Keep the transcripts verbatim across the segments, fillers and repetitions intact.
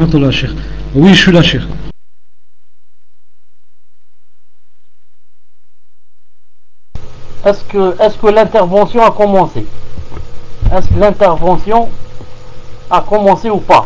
rahmatullah, Cheikh. Oui, je suis là, Cheikh. Est-ce que, est-ce que l'intervention a commencé? Est-ce que l'intervention a commencé ou pas?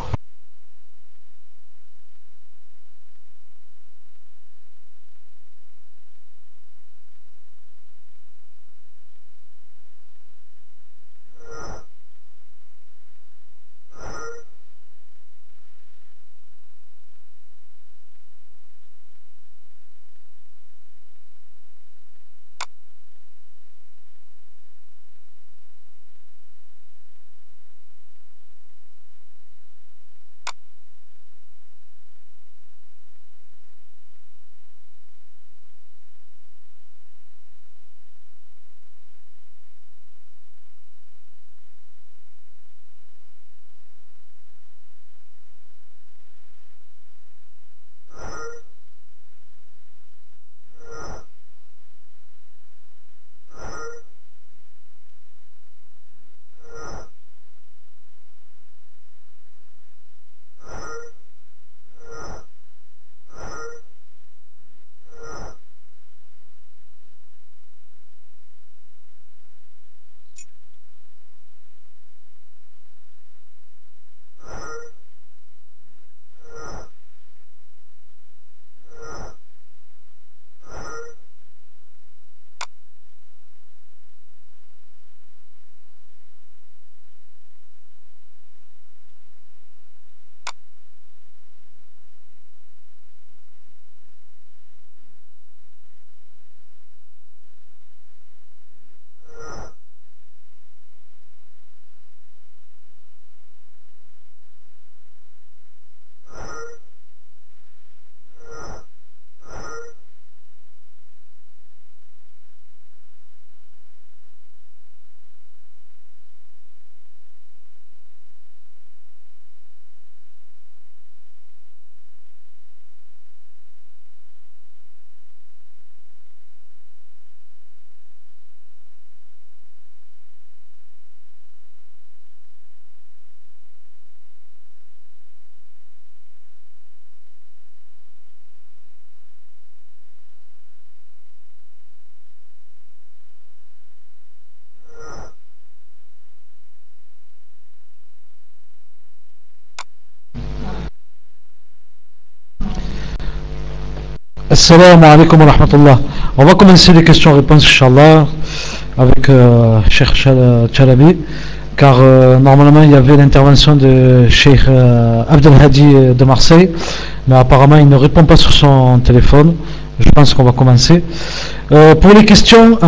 Assalamu alaikum wa rahmatullah. On va commencer les questions-réponses, Inch'Allah, avec euh, Cheikh Chal- Chalabi, car euh, normalement il y avait l'intervention de Cheikh euh, Abdelhadi euh, de Marseille, mais apparemment il ne répond pas sur son téléphone. Je pense qu'on va commencer. Euh, pour les questions,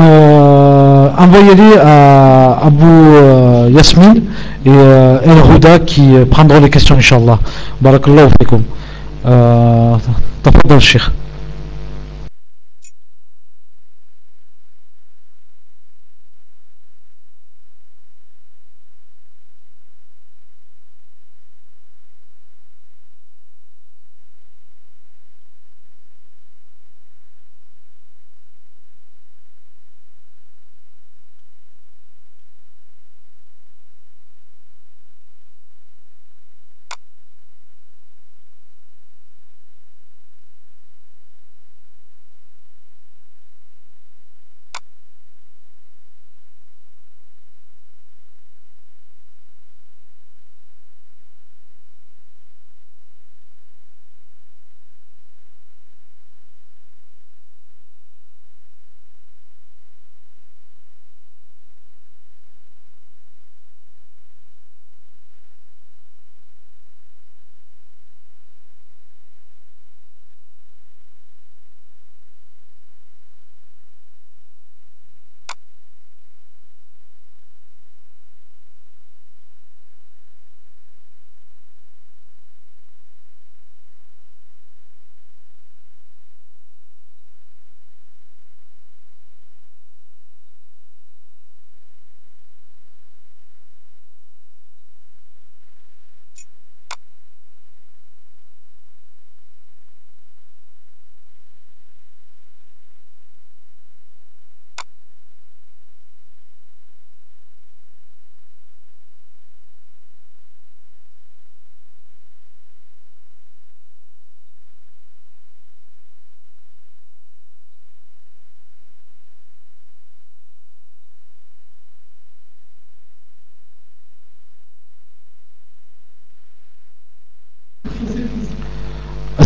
euh, envoyez-les à Abou euh, Yasmin et euh, El Houda qui euh, prendront les questions, Inch'Allah. Barakallahu fikum. Euh, تفضل الشيخ.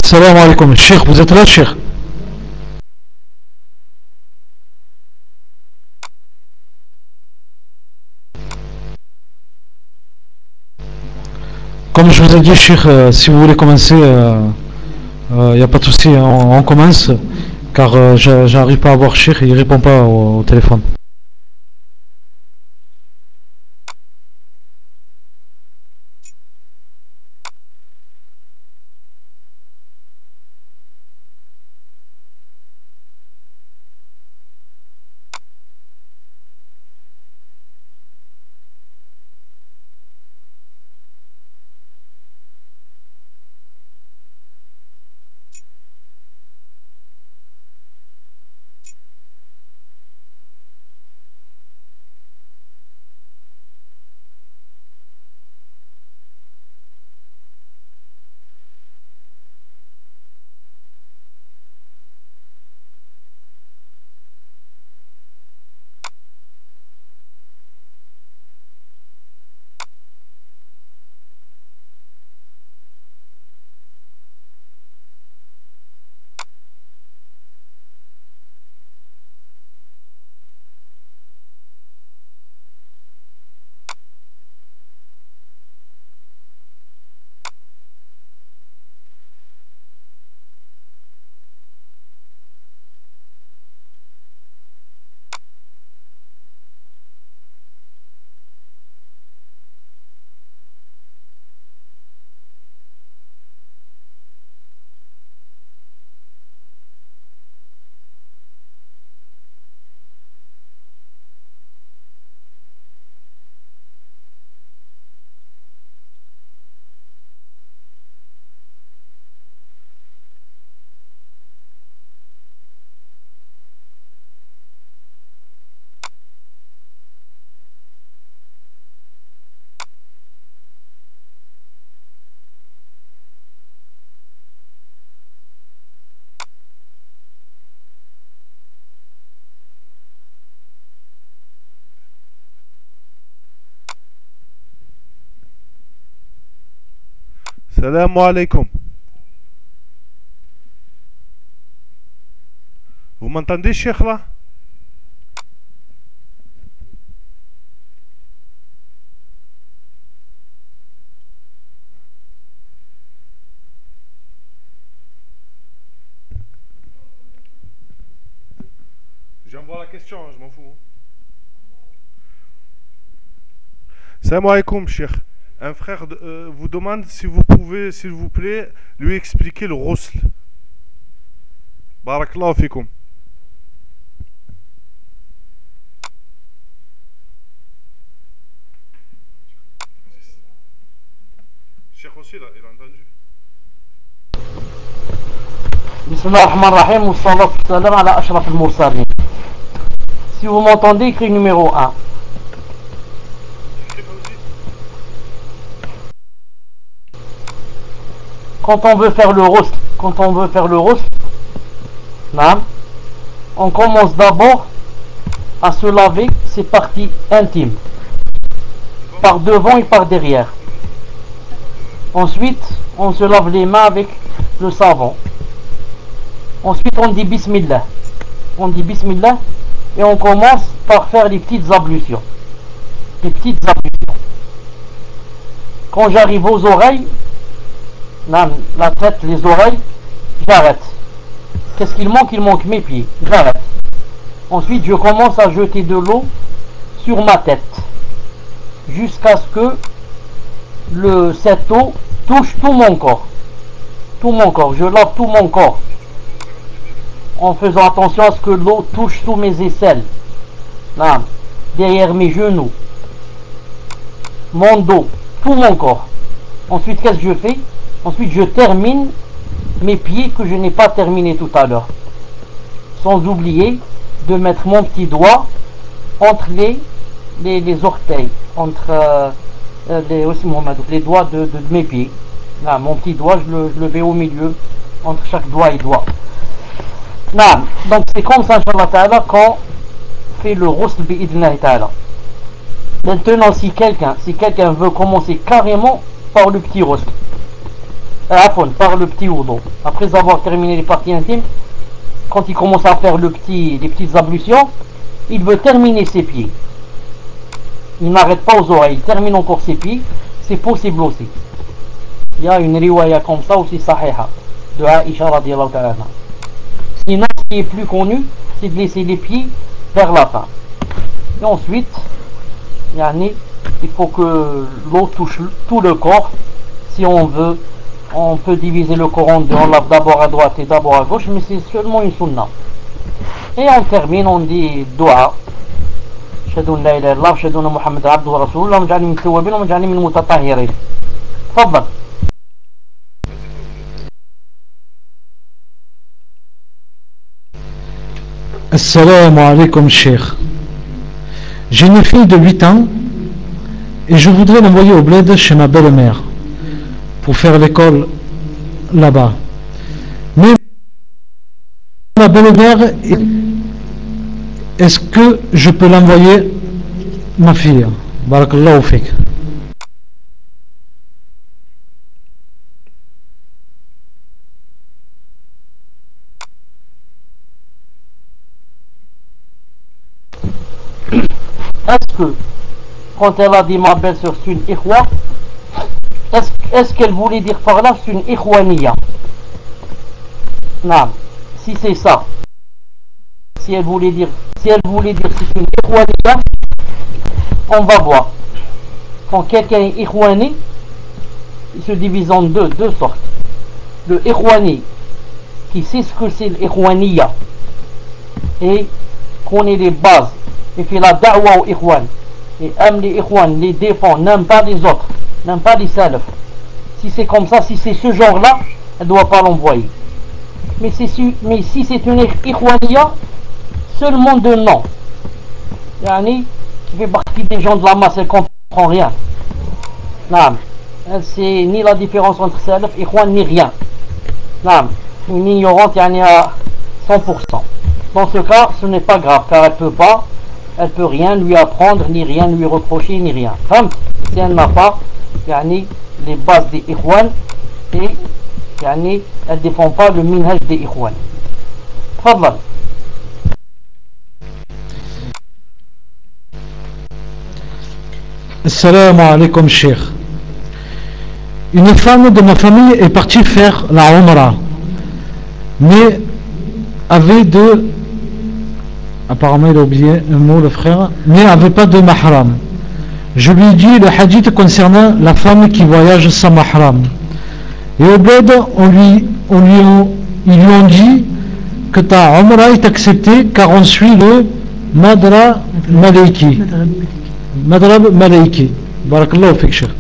Salam alaikum. Cheikh, vous êtes là, Cheikh? Comme je vous ai dit, Cheikh, euh, si vous voulez commencer, il euh, n'y a pas de souci, on, on commence. Car euh, j'a- j'arrive pas à voir Cheikh, il répond pas au, au téléphone. Salam alaikum. Vous m'entendez, Cheikh, là? J'envoie la question, hein, je m'en fous. Salam alaikum, Cheikh. Un frère de- euh, vous demande si vous pouvez, s'il vous plaît, lui expliquer le rosl. Barakallahu fikum. Cheikh aussi, il a, il a entendu. Bismillah ar-Rahman ar-Rahim, wa salatu salam ala ashraf al-mursalin. Si vous m'entendez, écrit numéro un. Écris Fauzi. Quand on veut faire le roast, quand on veut faire le roast, naam, on commence d'abord à se laver ses parties intimes, Devant. par devant et par derrière. Ensuite, on se lave les mains avec le savon. Ensuite, on dit Bismillah. On dit Bismillah et on commence par faire les petites ablutions. Les petites ablutions. Quand j'arrive aux oreilles, non, la tête, les oreilles, j'arrête. Qu'est-ce qu'il manque? Il manque mes pieds. J'arrête. Ensuite, je commence à jeter de l'eau sur ma tête jusqu'à ce que le, cette eau touche tout mon corps. Tout mon corps. Je lave tout mon corps en faisant attention à ce que l'eau touche tous mes aisselles. Là, derrière mes genoux, mon dos, tout mon corps. Ensuite, qu'est-ce que je fais? Ensuite, je termine mes pieds que je n'ai pas terminé tout à l'heure. Sans oublier de mettre mon petit doigt entre les, les, les orteils, entre euh, les, aussi, Mohamed, les doigts de, de, de mes pieds. Là, mon petit doigt, je le, je le mets au milieu, entre chaque doigt et doigt. Là, donc c'est comme ça, Inch'Allah Ta'ala, qu'on fait le ghusl bi'idhnillahi Ta'ala. Maintenant, si quelqu'un si quelqu'un veut commencer carrément par le petit ghusl, afon, par le petit wudu. Après avoir terminé les parties intimes, quand il commence à faire le petit, les petites ablutions, il veut terminer ses pieds. Il n'arrête pas aux oreilles, il termine encore ses pieds, c'est possible aussi. Il y a une riwaya comme ça aussi sahiha de Aïcha radiyallahu ta'ala. Sinon, ce qui est plus connu, c'est de laisser les pieds vers la fin. Et ensuite, yani, il faut que l'eau touche tout le corps. Si on veut, on peut diviser le corps en deux. On lave d'abord à droite et d'abord à gauche, mais c'est seulement une sunna. Et on termine, on dit dua. أشهد أن لا إله إلا الله أشهد أن محمدا عبده ورسوله اللهم اجعلني من التوابين اللهم اجعلني من المتطهرين. تفضل. Assalamu alaikum Cheikh. J'ai une fille de huit ans et je voudrais l'envoyer au bled chez ma belle-mère pour faire l'école là-bas. Mais ma belle-mère, est-ce que je peux l'envoyer ma fille? Barakallahu fik. Est-ce que, quand elle a dit ma belle-sœur c'est une ikhwa, est-ce, est-ce qu'elle voulait dire par là c'est une ikhwaniya? Non. Si c'est ça, si elle voulait dire, si elle voulait dire c'est une ikhwaniya, on va voir. Quand quelqu'un est ikhwani, il se divise en deux, deux sortes. Le ikhwani, qui sait ce que c'est l'ikhwaniya, et connaît les bases, et fait la da'wa aux ikhwan, et aime les ikhwan, les défend, n'aime pas les autres, n'aime pas les salaf. Si c'est comme ça, si c'est ce genre-là, elle ne doit pas l'envoyer. Mais, mais si c'est une ikhwaniya, seulement de nom, yani, qui fait partie des gens de la masse, elle ne comprend rien. Non, elle sait ni la différence entre salaf, ikhwan, ni rien. Non, une ignorante, yani à cent pour cent. Dans ce cas, ce n'est pas grave, car elle peut pas, elle peut rien lui apprendre, ni rien lui reprocher, ni rien. Femme, si elle n'a pas, yani, les bases des ikhwan, et yani, elle ne défend pas le minhaj des ikhwan. Tfadal. Assalamu alaikum Cheikh. Une femme de ma famille est partie faire la Umrah, mais avait de, apparemment il a oublié un mot le frère, mais avait pas de mahram. Je lui ai dit le hadith concernant la femme qui voyage sans mahram. Et au bled, on lui, on lui, ils lui ont dit que ta Umrah est acceptée car on suit le Madra Malaiki. Madra Malaiki. Barakallahu fik Cheikh.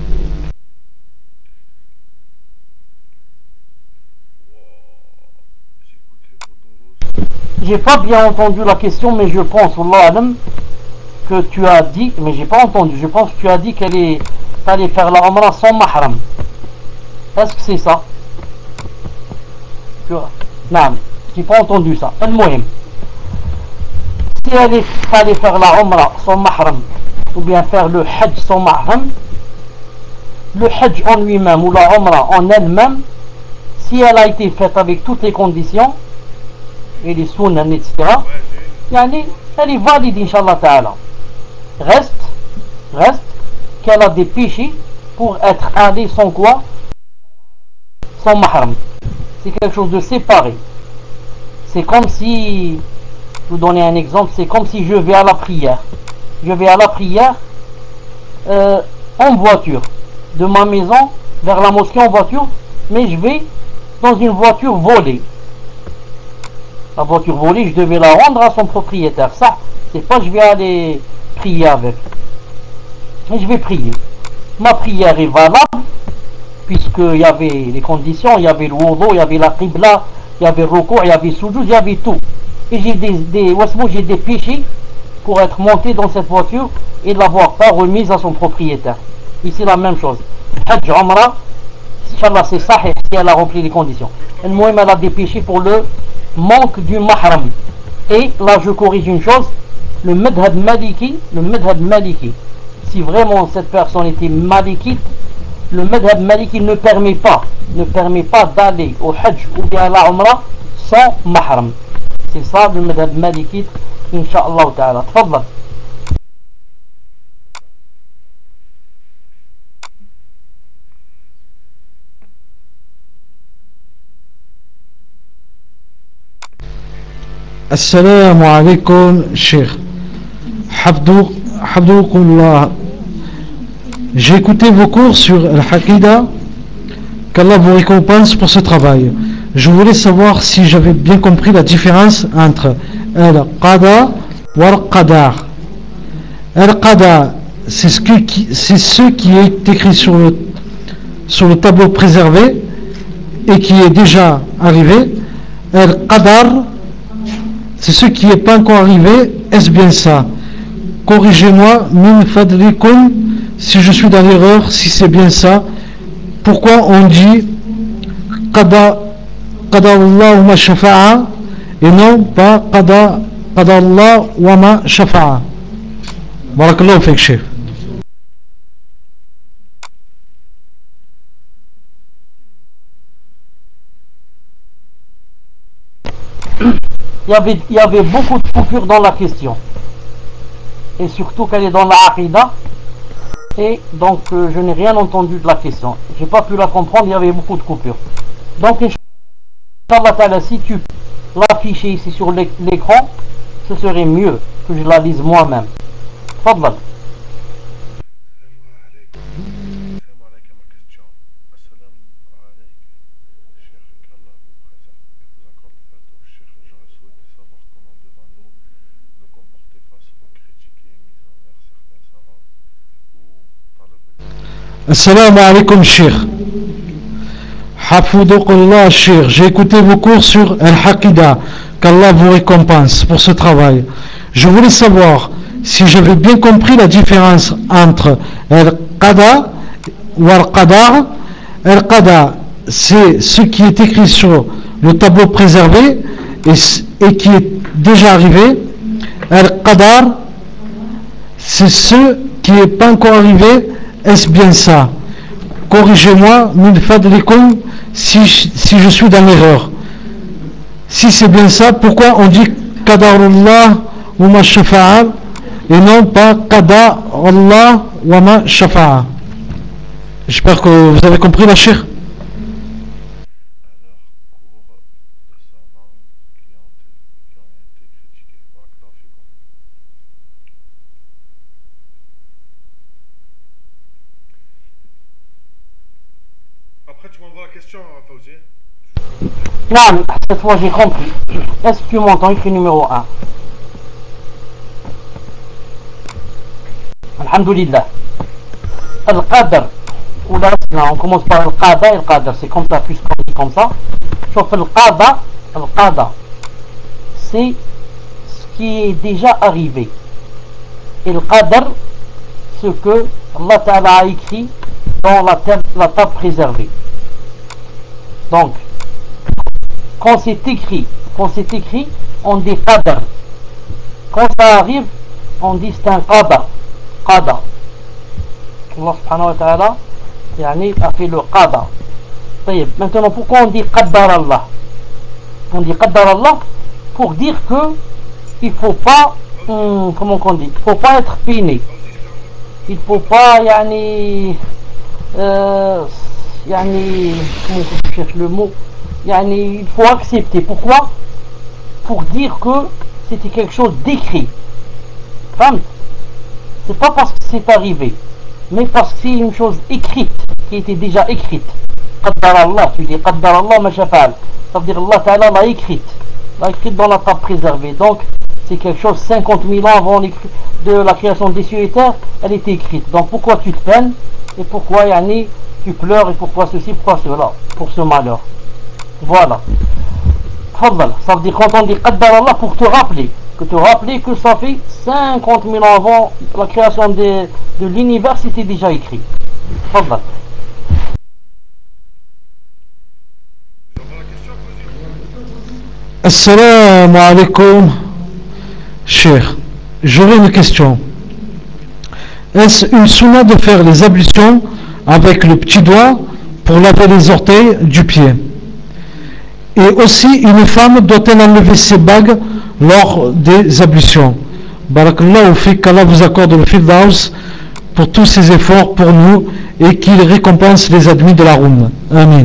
J'ai pas bien entendu la question, mais je pense, Wallah Adam, que tu as dit, mais j'ai pas entendu, je pense que tu as dit qu'elle est allée faire la Umrah sans mahram. Est-ce que c'est ça? Tu vois? Non, j'ai pas entendu ça. Al-Muhim. Si elle est allée faire la Umrah sans mahram, ou bien faire le Hajj sans mahram, le Hajj en lui-même ou la Umrah en elle-même, si elle a été faite avec toutes les conditions, et les sunnah, et cetera, yani, elle est valide, Inch'Allah Ta'ala. Reste, reste qu'elle a des péchés pour être allée sans quoi? Sans mahram. C'est quelque chose de séparé. C'est comme si, je vous donner un exemple, c'est comme si je vais à la prière. Je vais à la prière euh, en voiture, de ma maison vers la mosquée en voiture, mais je vais dans une voiture volée. La voiture volée, je devais la rendre à son propriétaire. Ça, c'est pas je vais aller prier avec. Mais je vais prier. Ma prière est valable, puisqu'il y avait les conditions, il y avait le wudu, il y avait la qibla, il y avait le recours, il y avait le soujoud, il y avait tout. Et j'ai des, des, j'ai des péchés pour être monté dans cette voiture et ne l'avoir pas remise à son propriétaire. Ici, la même chose. Hajj, Umrah, Inch'Allah, c'est sahih si elle a rempli les conditions. Elle a des péchés pour le manque du mahram. Et là, je corrige une chose, le madhab maliki, le madhab maliki, si vraiment cette personne était malikite, le madhab maliki ne permet pas, ne permet pas d'aller au hajj ou bien à la umrah sans mahram. C'est ça le madhab maliki, incha'Allah ta'ala. Tfadal. Assalamu alaikum, Cheikh. Habdoukullah. J'ai écouté vos cours sur Al-Haqida. Qu'Allah vous récompense pour ce travail. Je voulais savoir si j'avais bien compris la différence entre Al-Qada ou Al-Qadar. Al-Qada, c'est ce qui, c'est ce qui est écrit sur le, sur le tableau préservé et qui est déjà arrivé. Al-Qadar, c'est ce qui n'est pas encore arrivé. Est-ce bien ça? Corrigez-moi, min fadlikum, si je suis dans l'erreur, si c'est bien ça. Pourquoi on dit Qada Qada Allah wa ma shafa'a et non pas Qada Qada Allah wa ma shafa'a? Barakallahu fik, Cheikh. Il y avait, il y avait beaucoup de coupures dans la question. Et surtout qu'elle est dans la Aqidah. Et donc euh, je n'ai rien entendu de la question. J'ai pas pu la comprendre, il y avait beaucoup de coupures. Donc Inch'Allah ta'ala, si tu l'affiches ici sur l'écran, ce serait mieux que je la lise moi-même. Fadlal. Salam alaikum, ma question. Assalam alaikum, Cheikh, qu'Allah vous préserve et vous accorde le fardeau. Cheikh, j'aurais souhaité savoir comment devons-nous nous comporter face aux critiques émises envers certains savants ou talib al-ilm. Assalamu alaikum, Cheikh. Hafoudokullah, Cheikh. J'ai écouté vos cours sur Al-Haqida. Qu'Allah vous récompense pour ce travail. Je voulais savoir si j'avais bien compris la différence entre Al-Qada ou Al-Qadar. Al-Qada, c'est ce qui est écrit sur le tableau préservé et, et qui est déjà arrivé. Al-Qadar, c'est ce qui n'est pas encore arrivé. Est-ce bien ça? Corrigez-moi, min fadlikum, si, si je suis dans l'erreur. Si c'est bien ça, pourquoi on dit Qadarullah wa ma shafa'a et non pas Qadarullah wa ma shafa'a? J'espère que vous avez compris, la Cheikh. Alors, cours de savants qui ont, qui ont été critiqués. Barakallahu fikum. Après, tu m'envoies la question, Fauzi. Je vais la poser. Non, cette fois j'ai compris. Est-ce que tu m'entends? Écrit numéro un. Alhamdulillah. Al-Qadr. Ou là, on commence par Al-Qada et Al-Qadr. C'est comme ça, puisqu'on dit comme ça. Sauf Al-Qada. Al-Qada. C'est ce qui est déjà arrivé. Et Al-Qadr, ce que Allah Ta'ala a écrit dans la table, la table préservée. Donc, quand c'est écrit, quand c'est écrit, on dit Qadr. Quand ça arrive, on dit c'est un Qada. Qada. Allah subhanahu wa ta'ala yani, a fait le Qada. Maintenant, pourquoi on dit Qaddar Allah? On dit Qaddar Allah pour dire que il faut pas, hum, comment on dit, il faut pas être peiné. Il faut pas, yani, euh, yani, comment je cherche le mot, yani, il faut accepter. Pourquoi? Pour dire que c'était quelque chose d'écrit. Femme, c'est pas parce que c'est arrivé, mais parce que c'est une chose écrite, qui était déjà écrite. Qaddar Allah, tu dis Qaddar Allah ma shafa'al. Ça veut dire Allah Ta'ala l'a écrite. L'a écrite dans la table préservée. Donc, c'est quelque chose cinquante mille ans avant de la création des cieux et terres, elle était écrite. Donc, pourquoi tu te peines? Et pourquoi, yani, tu pleures? Et pourquoi ceci, pourquoi cela? Pour ce malheur. Voilà. Fadal. Ça veut dire quand on dit Qaddar Allah pour te rappeler. Que te rappeler que ça fait cinquante mille ans avant la création de, de l'univers, c'était déjà écrit. Fadal. J'envoie la question, Fauzi. Assalamu alaikum, Cheikh. J'aurais une question. Est-ce une sunna de faire les ablutions avec le petit doigt pour laver les orteils du pied. Et aussi, une femme doit-elle enlever ses bagues lors des ablutions. Barakallahu fik, qu'Allah vous accorde le Firdaus pour tous ses efforts pour nous et qu'il récompense les admis de la Roum. Amin.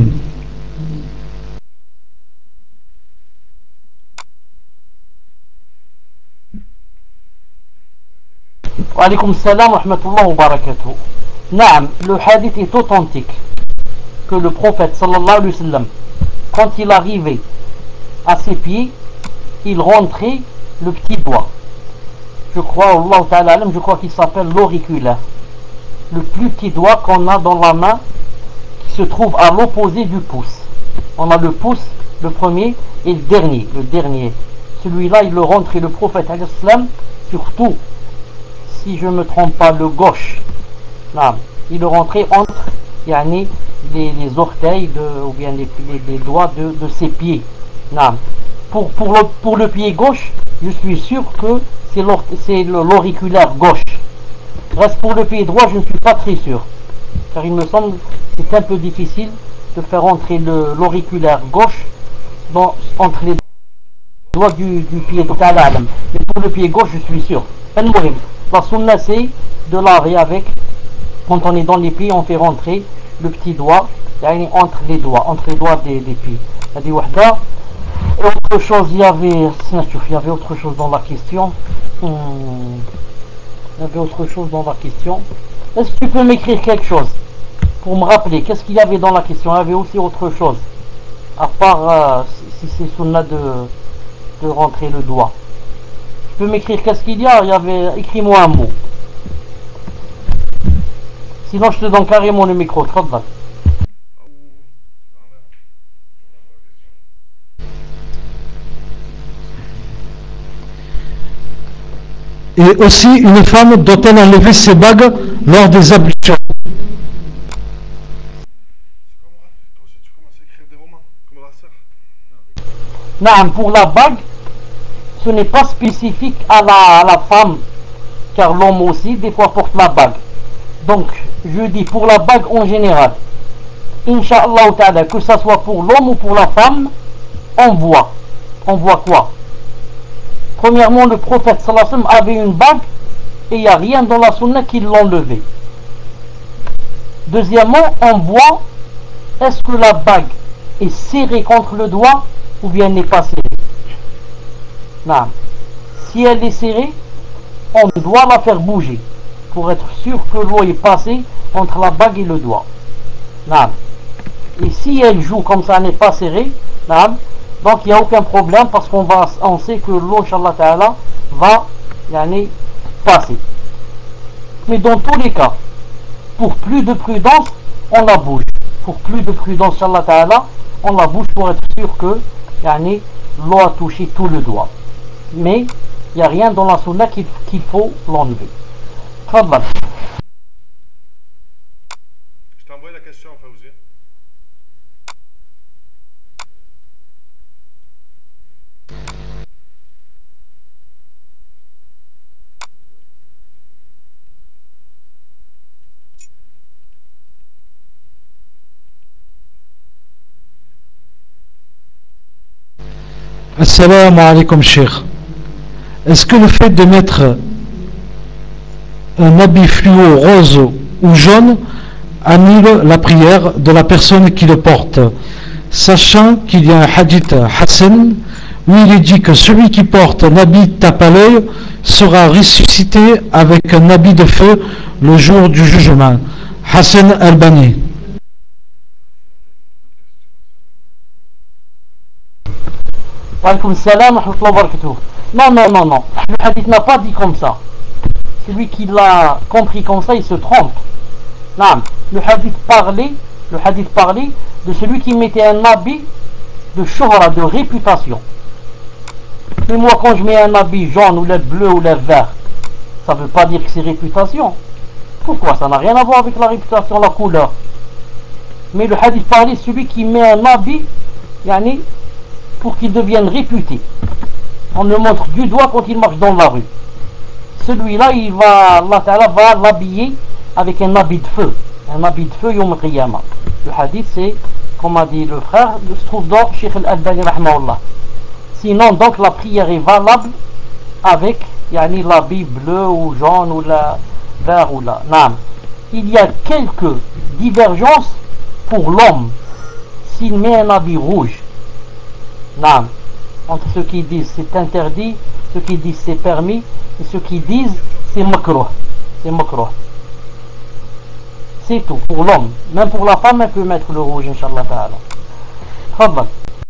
Wa alaykoum salam wa rahmatullahi wa barakatuh. Naam, le hadith est authentique que le prophète sallallahu alayhi wa sallam, quand il arrivait à ses pieds, il rentrait le petit doigt. Je crois, Allah ta'ala, je crois qu'il s'appelle l'auriculaire. Le plus petit doigt qu'on a dans la main qui se trouve à l'opposé du pouce. On a le pouce, le premier, et le dernier. Le dernier. Celui-là, il le rentrait le prophète alayhi salam, surtout, si je ne me trompe pas, le gauche. Là, il le rentrait entre yani, les, les orteils de, ou bien les, les, les doigts de, de ses pieds. Là. Pour, pour, le, pour le pied gauche, je suis sûr que c'est l'auriculaire gauche. Reste pour le pied droit, je ne suis pas très sûr. Car il me semble que c'est un peu difficile de faire entrer l'auriculaire gauche dans, entre les doigts du, du pied droit. Mais pour le pied gauche, je suis sûr. La sunna, c'est de laver avec, quand on est dans les pieds, on fait rentrer le petit doigt entre les doigts, entre les doigts des, des pieds. Et autre chose, il y avait, il y avait autre chose dans la question. Hmm. Il y avait autre chose dans la question. Est-ce que tu peux m'écrire quelque chose pour me rappeler qu'est-ce qu'il y avait dans la question? Il y avait aussi autre chose, à part euh, si c'est sunna de, de rentrer le doigt. Tu peux m'écrire qu'est-ce qu'il y a? Il y avait, écris-moi un mot. Sinon je te donne carrément le micro. Tfadal. Et aussi, une femme doit-elle enlever ses bagues lors des ablutions? Non, pour la bague, ce n'est pas spécifique à la, à la femme, car l'homme aussi, des fois, porte la bague. Donc, je dis pour la bague en général, Inch'Allah ta'ala, que ce soit pour l'homme ou pour la femme, on voit. On voit quoi? Premièrement, le prophète sallallahu alayhi wa sallam avait une bague et il n'y a rien dans la sunna qui l'enlevait. Deuxièmement, on voit est-ce que la bague est serrée contre le doigt ou bien n'est pas serrée. Non. Si elle est serrée, on doit la faire bouger pour être sûr que l'eau est passée entre la bague et le doigt. Non. Et si elle joue comme ça, n'est pas serrée, non, donc il n'y a aucun problème parce qu'on va, on sait que l'eau, Inch'Allah Ta'ala, va yani, passer. Mais dans tous les cas, pour plus de prudence, on la bouge. Pour plus de prudence, Inch'Allah Ta'ala, on la bouge pour être sûr que yani, l'eau a touché tout le doigt. Mais il n'y a rien dans la sunna qu'il qu'il faut l'enlever. Tfadal. Je t'ai envoyé la question, Fawzi. Assalamu alaikum, Cheikh. Est-ce que le fait de mettre un habit fluo rose ou jaune annule la prière de la personne qui le porte, sachant qu'il y a un hadith Hassan où il est dit que celui qui porte un habit tape à l'œil sera ressuscité avec un habit de feu le jour du jugement. Hassan Albani. Walaikum salam wa rahmatullahi wa barakatuh. Non, non, non, non. Le hadith n'a pas dit comme ça. Celui qui l'a compris comme ça, il se trompe. Non. Le hadith parlait, le hadith parlait de celui qui mettait un habit de shuhra, de réputation. Mais moi, quand je mets un habit jaune ou le bleu ou le vert, ça ne veut pas dire que c'est réputation. Pourquoi? Ça n'a rien à voir avec la réputation, la couleur. Mais le hadith parlait de celui qui met un habit, yani, pour qu'il devienne réputé. On le montre du doigt quand il marche dans la rue. Celui-là, il va, Allah Ta'ala va l'habiller avec un habit de feu. un habit de feu Yom al-Qiyamah. Le hadith, c'est, comme a dit le frère, se trouve dans Sheikh al-Albani rahmahullah. Sinon, donc, la prière est valable avec yani, l'habit bleu ou jaune ou la vert ou la nam. Il y a quelques divergences pour l'homme s'il met un habit rouge. Nam. Entre ceux qui disent c'est interdit, ceux qui disent c'est permis, et ceux qui disent c'est makruh. C'est makruh. C'est tout pour l'homme. Même pour la femme, elle peut mettre le rouge, Inch'Allah ta'ala. Fadal.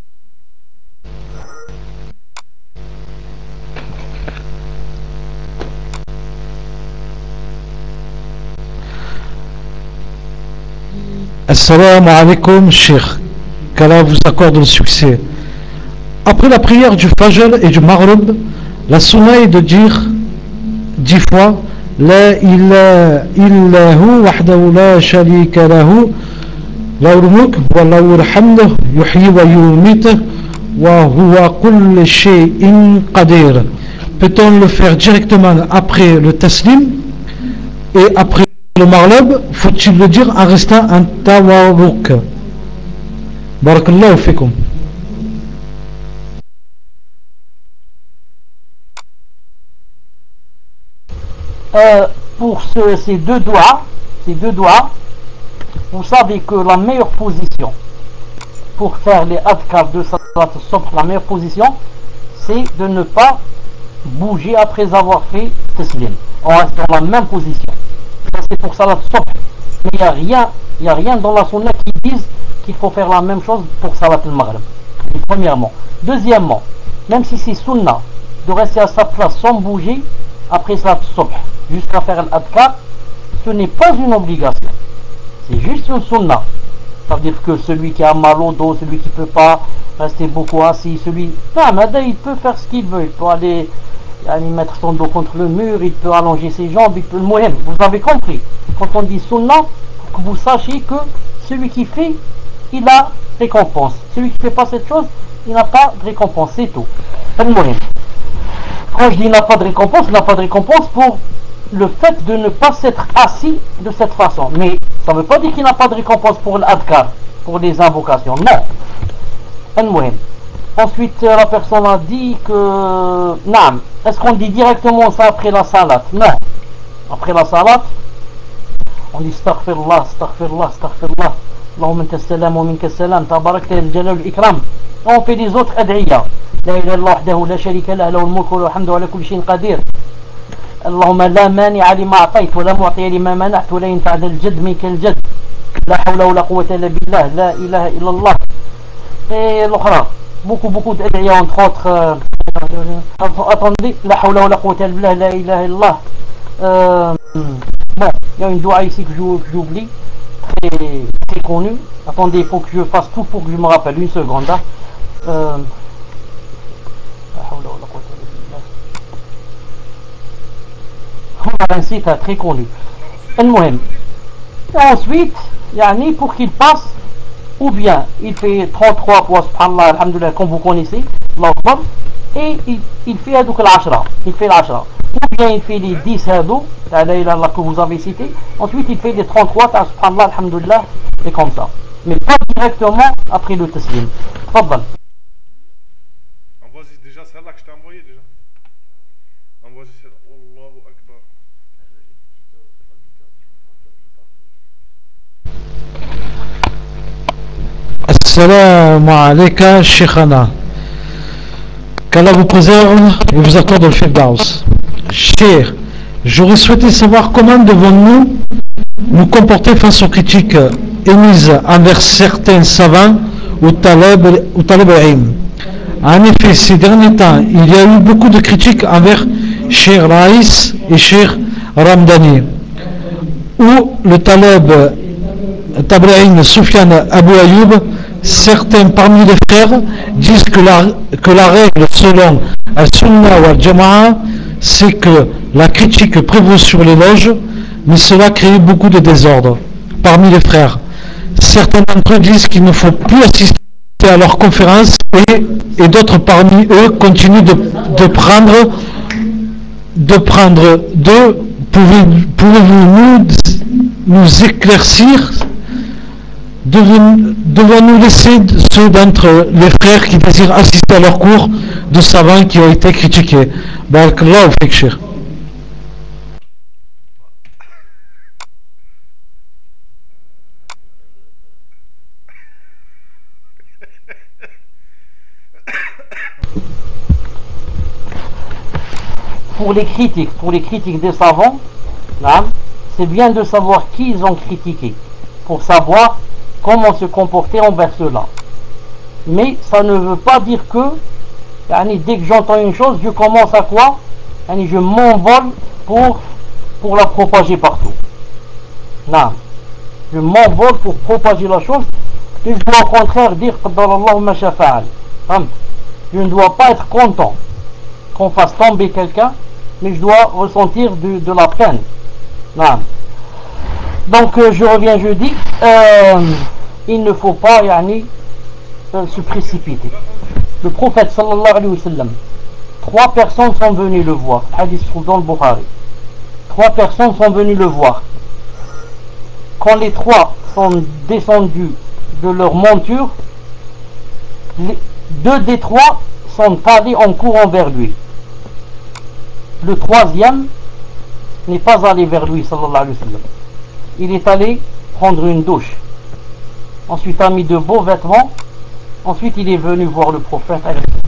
Assalamu alaikum, Cheikh. Qu'Allah vous accorde le succès. Après la prière du Fajr et du Maghrib, la sunna est de dire dix fois La ilaha illahu wahdahu la sharika lahu lahul mulk wa lahul hamdu yuhyi wa yumiit wa huwa kulli shay'in qadir. Peut-on le faire directement après le taslim et après le Maghrib, faut-il le dire en restant en tawarruk? Barakallahu fikum. Euh, pour ce, ces deux doigts, ces deux doigts, vous savez que la meilleure position pour faire les adhkar de salat al-subh, la meilleure position, c'est de ne pas bouger après avoir fait taslim. On reste dans la même position. Ça, c'est pour salat al-subh. Mais il n'y a rien, il n'y a rien dans la sunna qui dise qu'il faut faire la même chose pour salat al-maghrib. Premièrement. Deuxièmement, même si c'est sunna de rester à sa place sans bouger après salat al-subh jusqu'à faire l'adhkar, ce n'est pas une obligation. C'est juste une sunna. Ça veut dire que celui qui a mal au dos, celui qui ne peut pas rester beaucoup assis, celui... Non, il peut faire ce qu'il veut. Il peut aller, aller mettre son dos contre le mur, il peut allonger ses jambes, il peut le moyen. Vous avez compris. Quand on dit sunna, pour que vous sachiez que celui qui fait, il a récompense. Celui qui ne fait pas cette chose, il n'a pas de récompense. C'est tout. C'est le moyen. Quand je dis il n'a pas de récompense, il n'a pas de récompense pour le fait de ne pas s'être assis de cette façon. Mais ça ne veut pas dire qu'il n'a pas de récompense pour l'adhkar, pour les invocations. Non. Ensuite, la personne a dit que... Naam. Est-ce qu'on dit directement ça après la salat? Non. Après la salat, on dit astaghfirullah, astaghfirullah, astaghfirullah. Allahumma anta salam wa minka salam. Tabarakta al-jalal al-ikram. On fait les autres ad'iyya. La ilaha illallah wahdahu la sharika lahu lahul mulku wa lahul hamdu wa ala kulli shay'in qadir. اللهم لا مانع لما أعطيت ولا معطي لما منعت ولا ينفع ذا الجد منك الجد لا حول ولا قوة إلا بالله لا إله إلا الله. Et l'autre, beaucoup beaucoup d'ad'iyya entre autres. Euh, attendez, la hawla wa la quwwata illa billah, la ilaha illallah. Euh, bon, il y a une doua ici que j'oublie, très, très connue. Attendez, il faut que je fasse tout pour que je me rappelle. Une seconde. Hein. Euh, la hawla wa la quwwata illa billah. Un site très connu. Et ensuite, yani, pour qu'il passe, ou bien il fait trente-trois fois subhanallah, alhamdulillah, comme vous connaissez, l'Akbar, et il, il fait donc l'ashra, il fait l'ashra. Ou bien il fait les dix hadou, que vous avez cité, ensuite il fait les trente-trois, subhanallah, alhamdulillah, et comme ça. Mais pas directement après le taslim. Fadal. Envoie-y déjà celle-là que je t'ai envoyée déjà. Envoie-y celle-là. Allahu Akbar. Assalamu alaikum, Sheikhana. Qu'Allah vous préserve et vous accorde le Firdaus. Cheikh, j'aurais souhaité savoir comment devons-nous nous comporter face aux critiques émises envers certains savants ou talib ou talib ilm. En effet, ces derniers temps, il y a eu beaucoup de critiques envers Cheikh Raïs et Cheikh Ramdani, où le talib tabi'in Soufiane Abou Ayoub. Certains parmi les frères disent que la, que la règle selon Al-Sunnah ou Al-Jama'a, c'est que la critique prévaut sur l'éloge, mais cela crée beaucoup de désordre parmi les frères. Certains d'entre eux disent qu'il ne faut plus assister à leurs conférences et, et d'autres parmi eux continuent de, de prendre de prendre de pouvez, pouvez-vous nous nous éclaircir, devons-nous laisser ceux d'entre les frères qui désirent assister à leurs cours de savants qui ont été critiqués? Barakallahu fik, Cheikh. Pour les critiques, pour les critiques des savants, c'est bien de savoir qui ils ont critiqué, pour savoir comment se comporter envers cela. Mais ça ne veut pas dire que, dès que j'entends une chose, je commence à quoi? Je m'envole pour, pour la propager partout. Non. Je m'envole pour propager la chose, et je dois au contraire dire je ne dois pas être content qu'on fasse tomber quelqu'un, mais je dois ressentir de, de la peine. Non. Donc euh, je reviens, je dis euh, il ne faut pas yani, euh, se précipiter. Le prophète sallallahu alayhi wa sallam, trois personnes sont venues le voir, hadith dans le Bukhari. Trois personnes sont venues le voir. Quand les trois sont descendus de leur monture, les deux des trois sont allés en courant vers lui. Le troisième n'est pas allé vers lui sallallahu alayhi wa sallam. Il est allé prendre une douche. Ensuite a mis de beaux vêtements. Ensuite il est venu voir le prophète.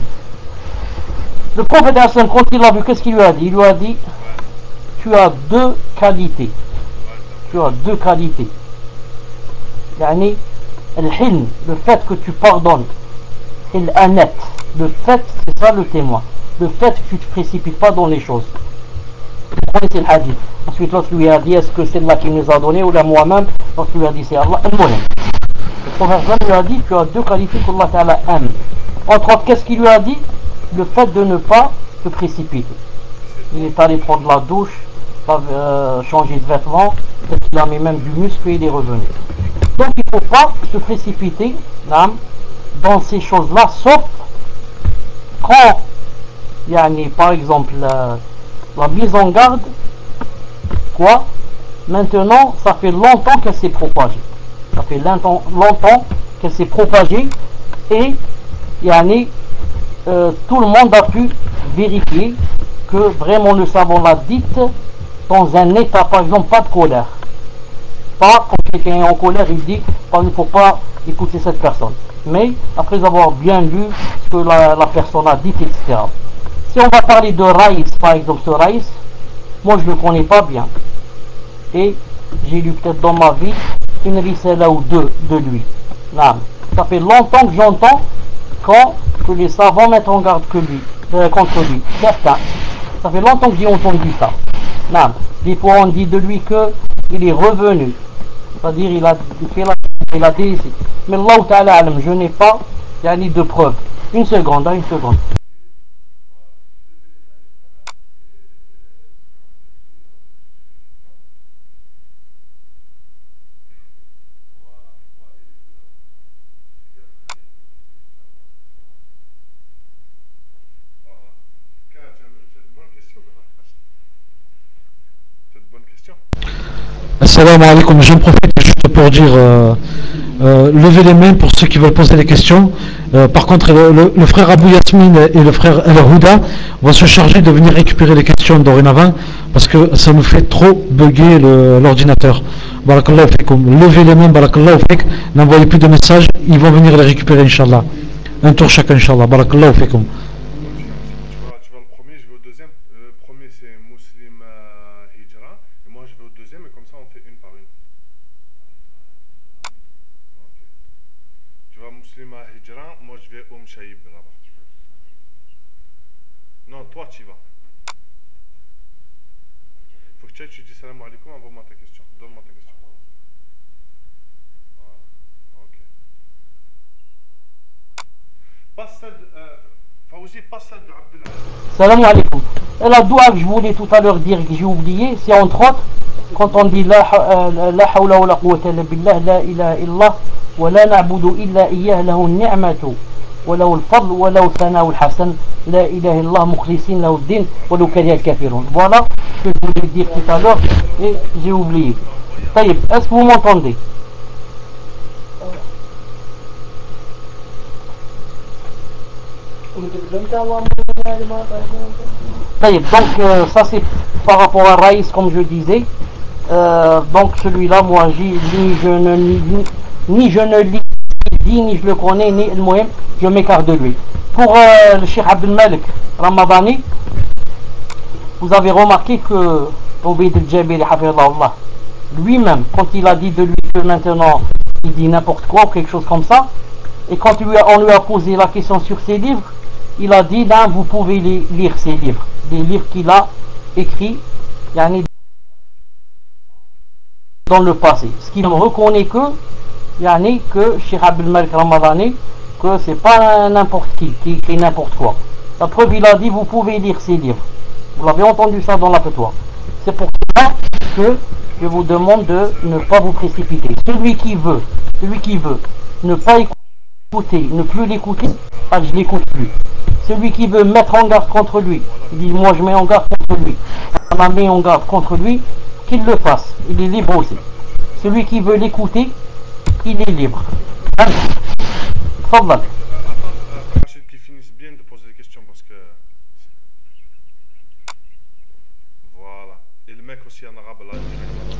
Le prophète quand il l'a vu, qu'est-ce qu'il lui a dit? Il lui a dit, tu as deux qualités. Tu as deux qualités. Yani, al-hilm, le fait que tu pardonnes. Et l'anet, le fait, c'est ça le témoin. Le fait que tu ne te précipites pas dans les choses. Vous connaissez le hadith. Ensuite l'autre lui a dit, est-ce que c'est Allah qui nous a donné ou là moi-même? L'autre lui a dit, c'est Allah. Le prophète lui a dit, tu as deux qualités qu'Allah Ta'ala aime. Entre autres, qu'est-ce qu'il lui a dit? Le fait de ne pas se précipiter. Il est allé prendre la douche, euh, changer de vêtements, il a mis même du muscle et il est revenu. Donc il ne faut pas se précipiter dans ces choses-là, sauf quand, yani, par exemple, la, la mise en garde, quoi, maintenant, ça fait longtemps qu'elle s'est propagée. Ça fait longtemps, longtemps qu'elle s'est propagée et, yani, euh, tout le monde a pu vérifier que vraiment le savant l'a dite dans un état, par exemple, pas de colère. Pas quand quelqu'un est en colère, il dit il ne faut pas écouter cette personne. Mais après avoir bien lu ce que la, la personne a dit, et cetera. Si on va parler de Raïs, par exemple, ce Raïs, moi je ne le connais pas bien. Et j'ai lu peut-être dans ma vie une risala ou deux de lui. Non. Ça fait longtemps que j'entends quand que les savants mettent en garde que lui, euh, contre lui. Certains. Ça fait longtemps que j'ai entendu ça. Non. Des fois on dit de lui qu'il est revenu. C'est-à-dire il a fait la il a dit ici. Mais Allah Ta'ala alam, je n'ai pas yani, de preuves. Une seconde, hein, une seconde. Assalamu alaikum, j'en profite juste pour dire euh, euh, levez les mains pour ceux qui veulent poser des questions. Euh, par contre, le, le, le frère Abou Yasmine et le frère El Houda vont se charger de venir récupérer les questions dorénavant parce que ça nous fait trop bugger l'ordinateur. Barakallahu fikum. Levez les mains, barakallahu fik. N'envoyez plus de messages, ils vont venir les récupérer, Inch'Allah. Un tour chacun, Inch'Allah. Barakallahu fikum. Tu vois, tu vois le premier, je vais au deuxième. Le premier c'est Muslim euh, Hijra. Et moi je vais au deuxième et comme ça on fait une par une. Ok. Tu vois Muslim Hijra, moi je vais Oum Shaïb là-bas. Non, toi tu y vas. Faut que tu ailles, tu dis salam alaikum, envoie-moi ta question. Donne-moi ta question. Voilà. Ok. Passe celle de. Euh, Fawzi, passe celle de Abdullah. Salam alaikum. Et la doua que je voulais tout à l'heure dire que j'ai oublié, c'est entre autres quand on dit la hawla wa la quwwata illa billah, la ilaha illallah, wa la na'budu illa iyyah lahu an-ni'matu, wa lahu al-fadl, wa lahu al-thana'u al-hasan, la ilaha illallah mukhlisin lahu ad-din, wa law kariha al-kafirun. Voilà ce que je voulais dire tout à l'heure et j'ai oublié. Taïb, est-ce que vous m'entendez? Taïb, donc euh, ça c'est par rapport à Raïs comme je disais. Euh, donc celui-là, moi, j'y, ni je ne ni, ni je ne lis, ni je le connais, ni le moyen, je m'écarte de lui. Pour euh, le Cheikh Abdel Malik Ramadani, vous avez remarqué que Obeid al-Jabiri, lui-même, quand il a dit de lui que maintenant il dit n'importe quoi ou quelque chose comme ça, et quand lui a, on lui a posé la question sur ses livres, il a dit là, vous pouvez les, lire ses livres, des livres qu'il a écrits, yani, dans le passé. Ce qui me reconnaît que, yani, que Cheikh Abdel Malik Ramadani, que c'est pas n'importe qui qui écrit n'importe quoi. La preuve, il a dit vous pouvez lire ses livres. Vous l'avez entendu ça dans la fatwa. C'est pour ça que je vous demande de ne pas vous précipiter. Celui qui veut, celui qui veut ne pas écouter, ne plus l'écouter, ah, je l'écoute plus. Celui qui veut mettre en garde contre lui, il dit moi je mets en garde contre lui, on m'a mis en garde contre lui, qu'il le fasse, il est libre aussi. Celui qui veut l'écouter, il est libre. Fadlan. Attends, attends, Rachid, qu'il finisse bien de poser des questions parce que. Voilà. Et le mec aussi en arabe là directement.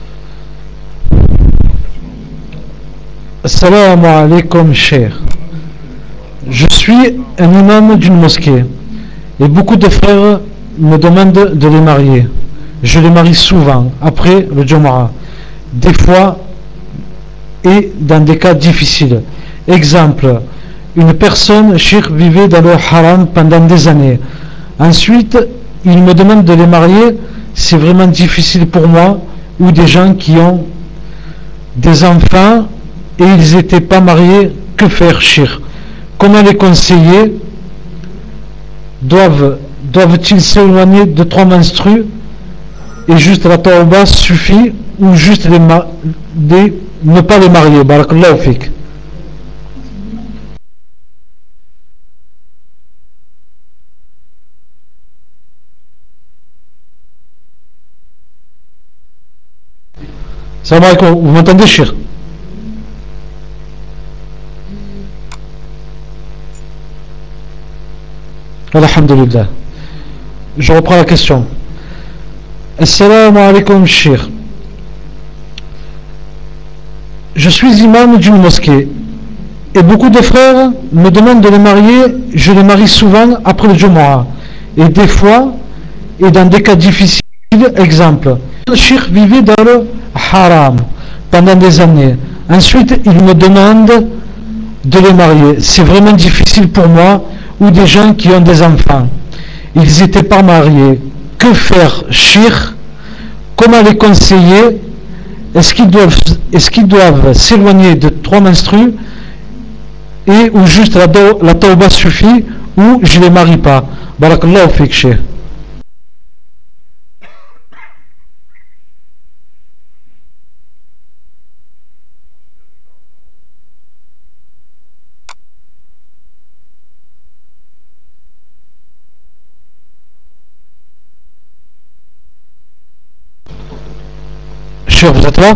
Après, tu m'envoies. Assalamu alaikum, cher. Je suis un imam d'une mosquée et beaucoup de frères me demandent de les marier. Je les marie souvent après le Jumu'ah, des fois et dans des cas difficiles. Exemple, une personne, shirk, vivait dans le haram pendant des années. Ensuite, il me demande de les marier. C'est vraiment difficile pour moi, ou des gens qui ont des enfants et ils n'étaient pas mariés. Que faire, shirk? Comment les conseiller? Doivent, doivent-ils s'éloigner de trois menstrues et juste la tawbah suffit, ou juste les, les, ne pas les marier? Barakallahu fik. Salam alaikum, vous m'entendez, cher? Alhamdulillah. Je reprends la question. Assalamu alaikum, cher. Je suis imam d'une mosquée et beaucoup de frères me demandent de les marier. Je les marie souvent après le Jumu'ah et des fois et dans des cas difficiles. Exemple, le cheikh vivait dans le haram pendant des années. Ensuite, il me demande de les marier. C'est vraiment difficile pour moi, ou des gens qui ont des enfants. Ils n'étaient pas mariés. Que faire, cheikh? Comment les conseiller? Est-ce qu'ils doivent, est-ce qu'ils doivent s'éloigner de trois menstrues et ou juste la, la tawbah suffit, ou je les marie pas? Barakallahu fik, cheikh. Cheikh, vous êtes là?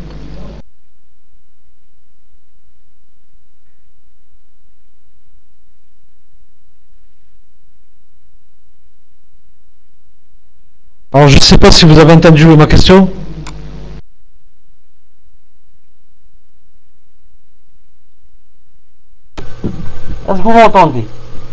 Alors je ne sais pas si vous avez entendu ma question. Est-ce que vous m'entendez?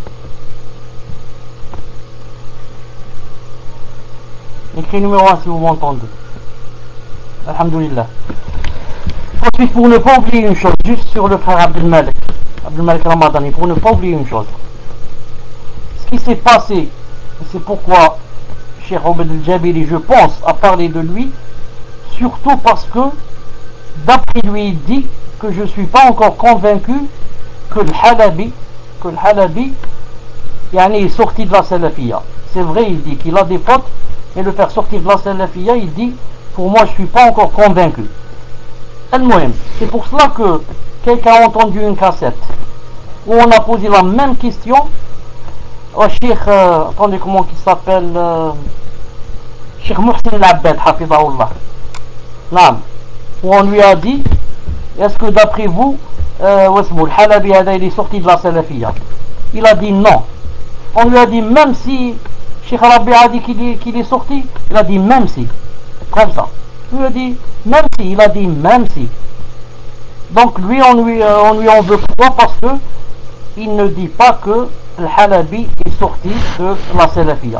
Écrit numéro un si vous m'entendez. Alhamdulillah. Ensuite, pour ne pas oublier une chose, juste sur le frère Abdel Malik, Abdel Malik Ramadani, pour ne pas oublier une chose. Ce qui s'est passé, c'est pourquoi Cheikh Obeid al-Jabiri, je pense, a parlé de lui, surtout parce que, d'après lui, il dit que je ne suis pas encore convaincu que le Halabi, que le Halabi, yani, est sorti de la Salafiyya. C'est vrai, il dit qu'il a des fautes, mais le faire sortir de la Salafiyya, il dit, pour moi, je ne suis pas encore convaincu. C'est pour cela que quelqu'un a entendu une cassette où on a posé la même question au Cheikh, euh, attendez comment il s'appelle, euh, Cheikh Mohsin Al-Abbad, hafizahullah. Non. où on lui a dit est-ce que d'après vous euh, Wasmou, Halabi il est sorti de la Salafiyya? Il a dit non. On lui a dit même si Cheikh Rabi a dit qu'il est, qu'il est sorti, il a dit même si, comme ça. Il lui a dit même si, il a dit même si. Donc lui on lui, euh, on lui en veut pourquoi? Parce que il ne dit pas que le Halabi est sorti de la Salafiyya.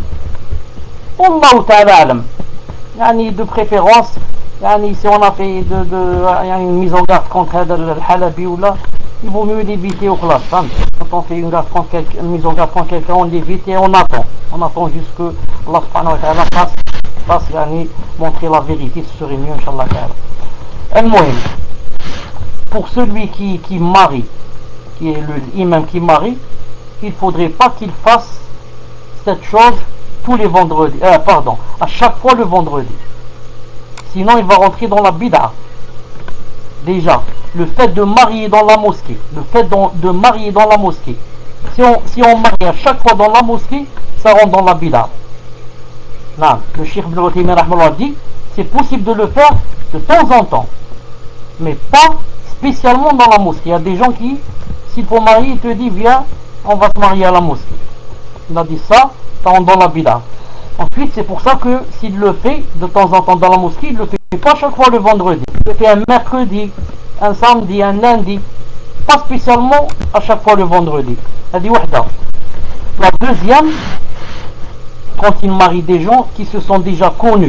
Wallahu ta'ala alam. Yani de préférence, yani si on a fait de, de, yani une mise en garde contre le Halabi ou là, il vaut mieux l'éviter au classe. Quand on fait une, garde contre quelqu'un, une mise en garde contre quelqu'un, on l'évite et on attend. On attend juste que Allah subhanahu wa ta'ala fasse, fasse yani, montrer la vérité, ce serait mieux, Inch'Allah ta'ala. Al-Muhim, pour celui qui, qui marie, qui est l'imam qui marie, il ne faudrait pas qu'il fasse cette chose tous les vendredis, euh, pardon, à chaque fois le vendredi. Sinon il va rentrer dans la bid'a. Déjà, le fait de marier dans la mosquée, le fait de, de marier dans la mosquée, si on, si on marie à chaque fois dans la mosquée, ça rentre dans la bid'a. Non, le Cheikh Ibn Uthaymin dit, c'est possible de le faire de temps en temps, mais pas spécialement dans la mosquée. Il y a des gens qui, s'il faut marier, ils te disent, viens, on va se marier à la mosquée. Il a dit ça, ça rentre dans la bid'a. Ensuite, c'est pour ça que s'il le fait de temps en temps dans la mosquée, il ne le fait pas chaque fois le vendredi. Il le fait un mercredi, un samedi, un lundi. Pas spécialement à chaque fois le vendredi. Il a dit wahda. La deuxième, quand il marie des gens qui se sont déjà connus,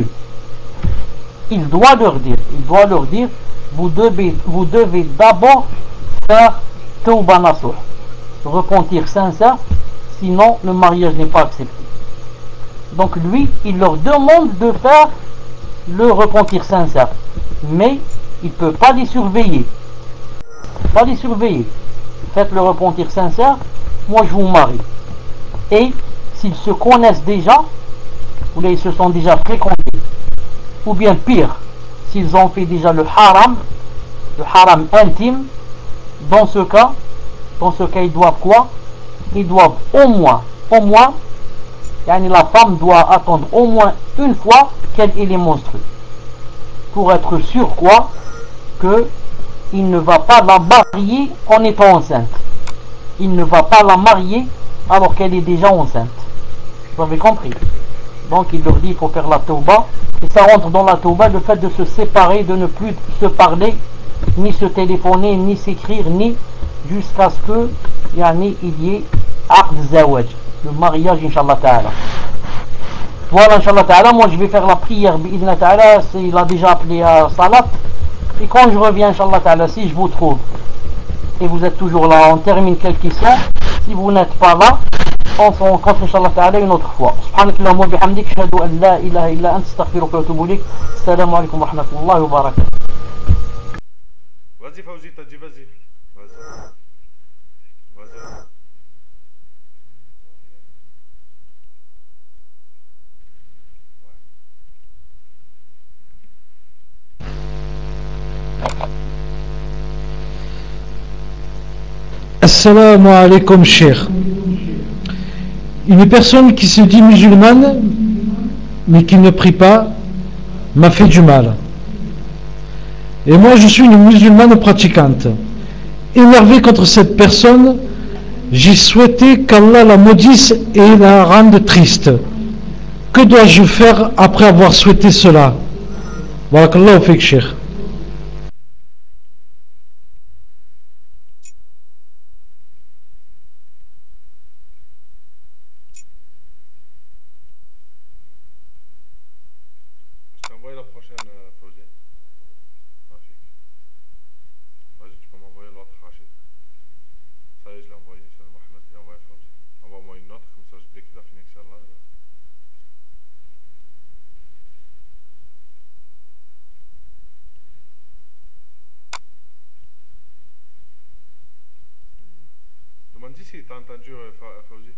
il doit leur dire, il doit leur dire, vous devez, vous devez d'abord faire tawba nasuh, repentir sincère, sinon le mariage n'est pas accepté. Donc lui, il leur demande de faire le repentir sincère, mais il ne peut pas les surveiller. Pas les surveiller. Faites le repentir sincère, moi je vous marie. Et s'ils se connaissent déjà, ou là ils se sont déjà fréquentés, ou bien pire, s'ils ont fait déjà le haram, le haram intime, dans ce cas, dans ce cas ils doivent quoi? Ils doivent au moins, au moins, yani la femme doit attendre au moins une fois qu'elle ait les menstrues, pour être sûr quoi? Que il ne va pas la marier en étant enceinte. Il ne va pas la marier alors qu'elle est déjà enceinte. Vous avez compris? Donc il leur dit il faut faire la tauba. Et ça rentre dans la tauba le fait de se séparer, de ne plus se parler, ni se téléphoner, ni s'écrire, ni jusqu'à ce que yani, il y ait aqd zawaj, le mariage, Inch'Allah ta'ala. Voilà, Inch'Allah ta'ala, moi je vais faire la prière, bi'idna ta'ala, il a déjà appelé à salat. Et quand je reviens, Inch'Allah ta'ala, si je vous trouve et vous êtes toujours là, on termine quelques questions. Si vous n'êtes pas là, on se rencontre Inch'Allah ta'ala une autre fois. Subhanakallahumma wa bihamdik, ashhadu an la ilaha illa anta, astaghfiruka wa atubu ilayk. Assalamu alaikum wa rahmatullahi wa barakatuh. Vas-y, Fauzi, t'as dit vas-y. Vas-y. Vas-y. Ouais. Assalamu alaikum, cher. Une personne qui se dit musulmane, mais qui ne prie pas, m'a fait du mal. Et moi, je suis une musulmane pratiquante. Énervé contre cette personne, j'ai souhaité qu'Allah la maudisse et la rende triste. Que dois-je faire après avoir souhaité cela? Barakallahu fik, cher. Je t'ai envoyé la prochaine, euh, Fauzi. Rafik. Vas-y, tu peux m'envoyer l'autre, Rachid. Ça y est, je l'ai envoyé. C'est le Mohamed, je l'ai envoyé à Fauzi. Envoie-moi une autre, comme ça, dès qu'il a fini avec celle-là. là. Demande-y si t'as entendu, euh, Fa- Fauzi.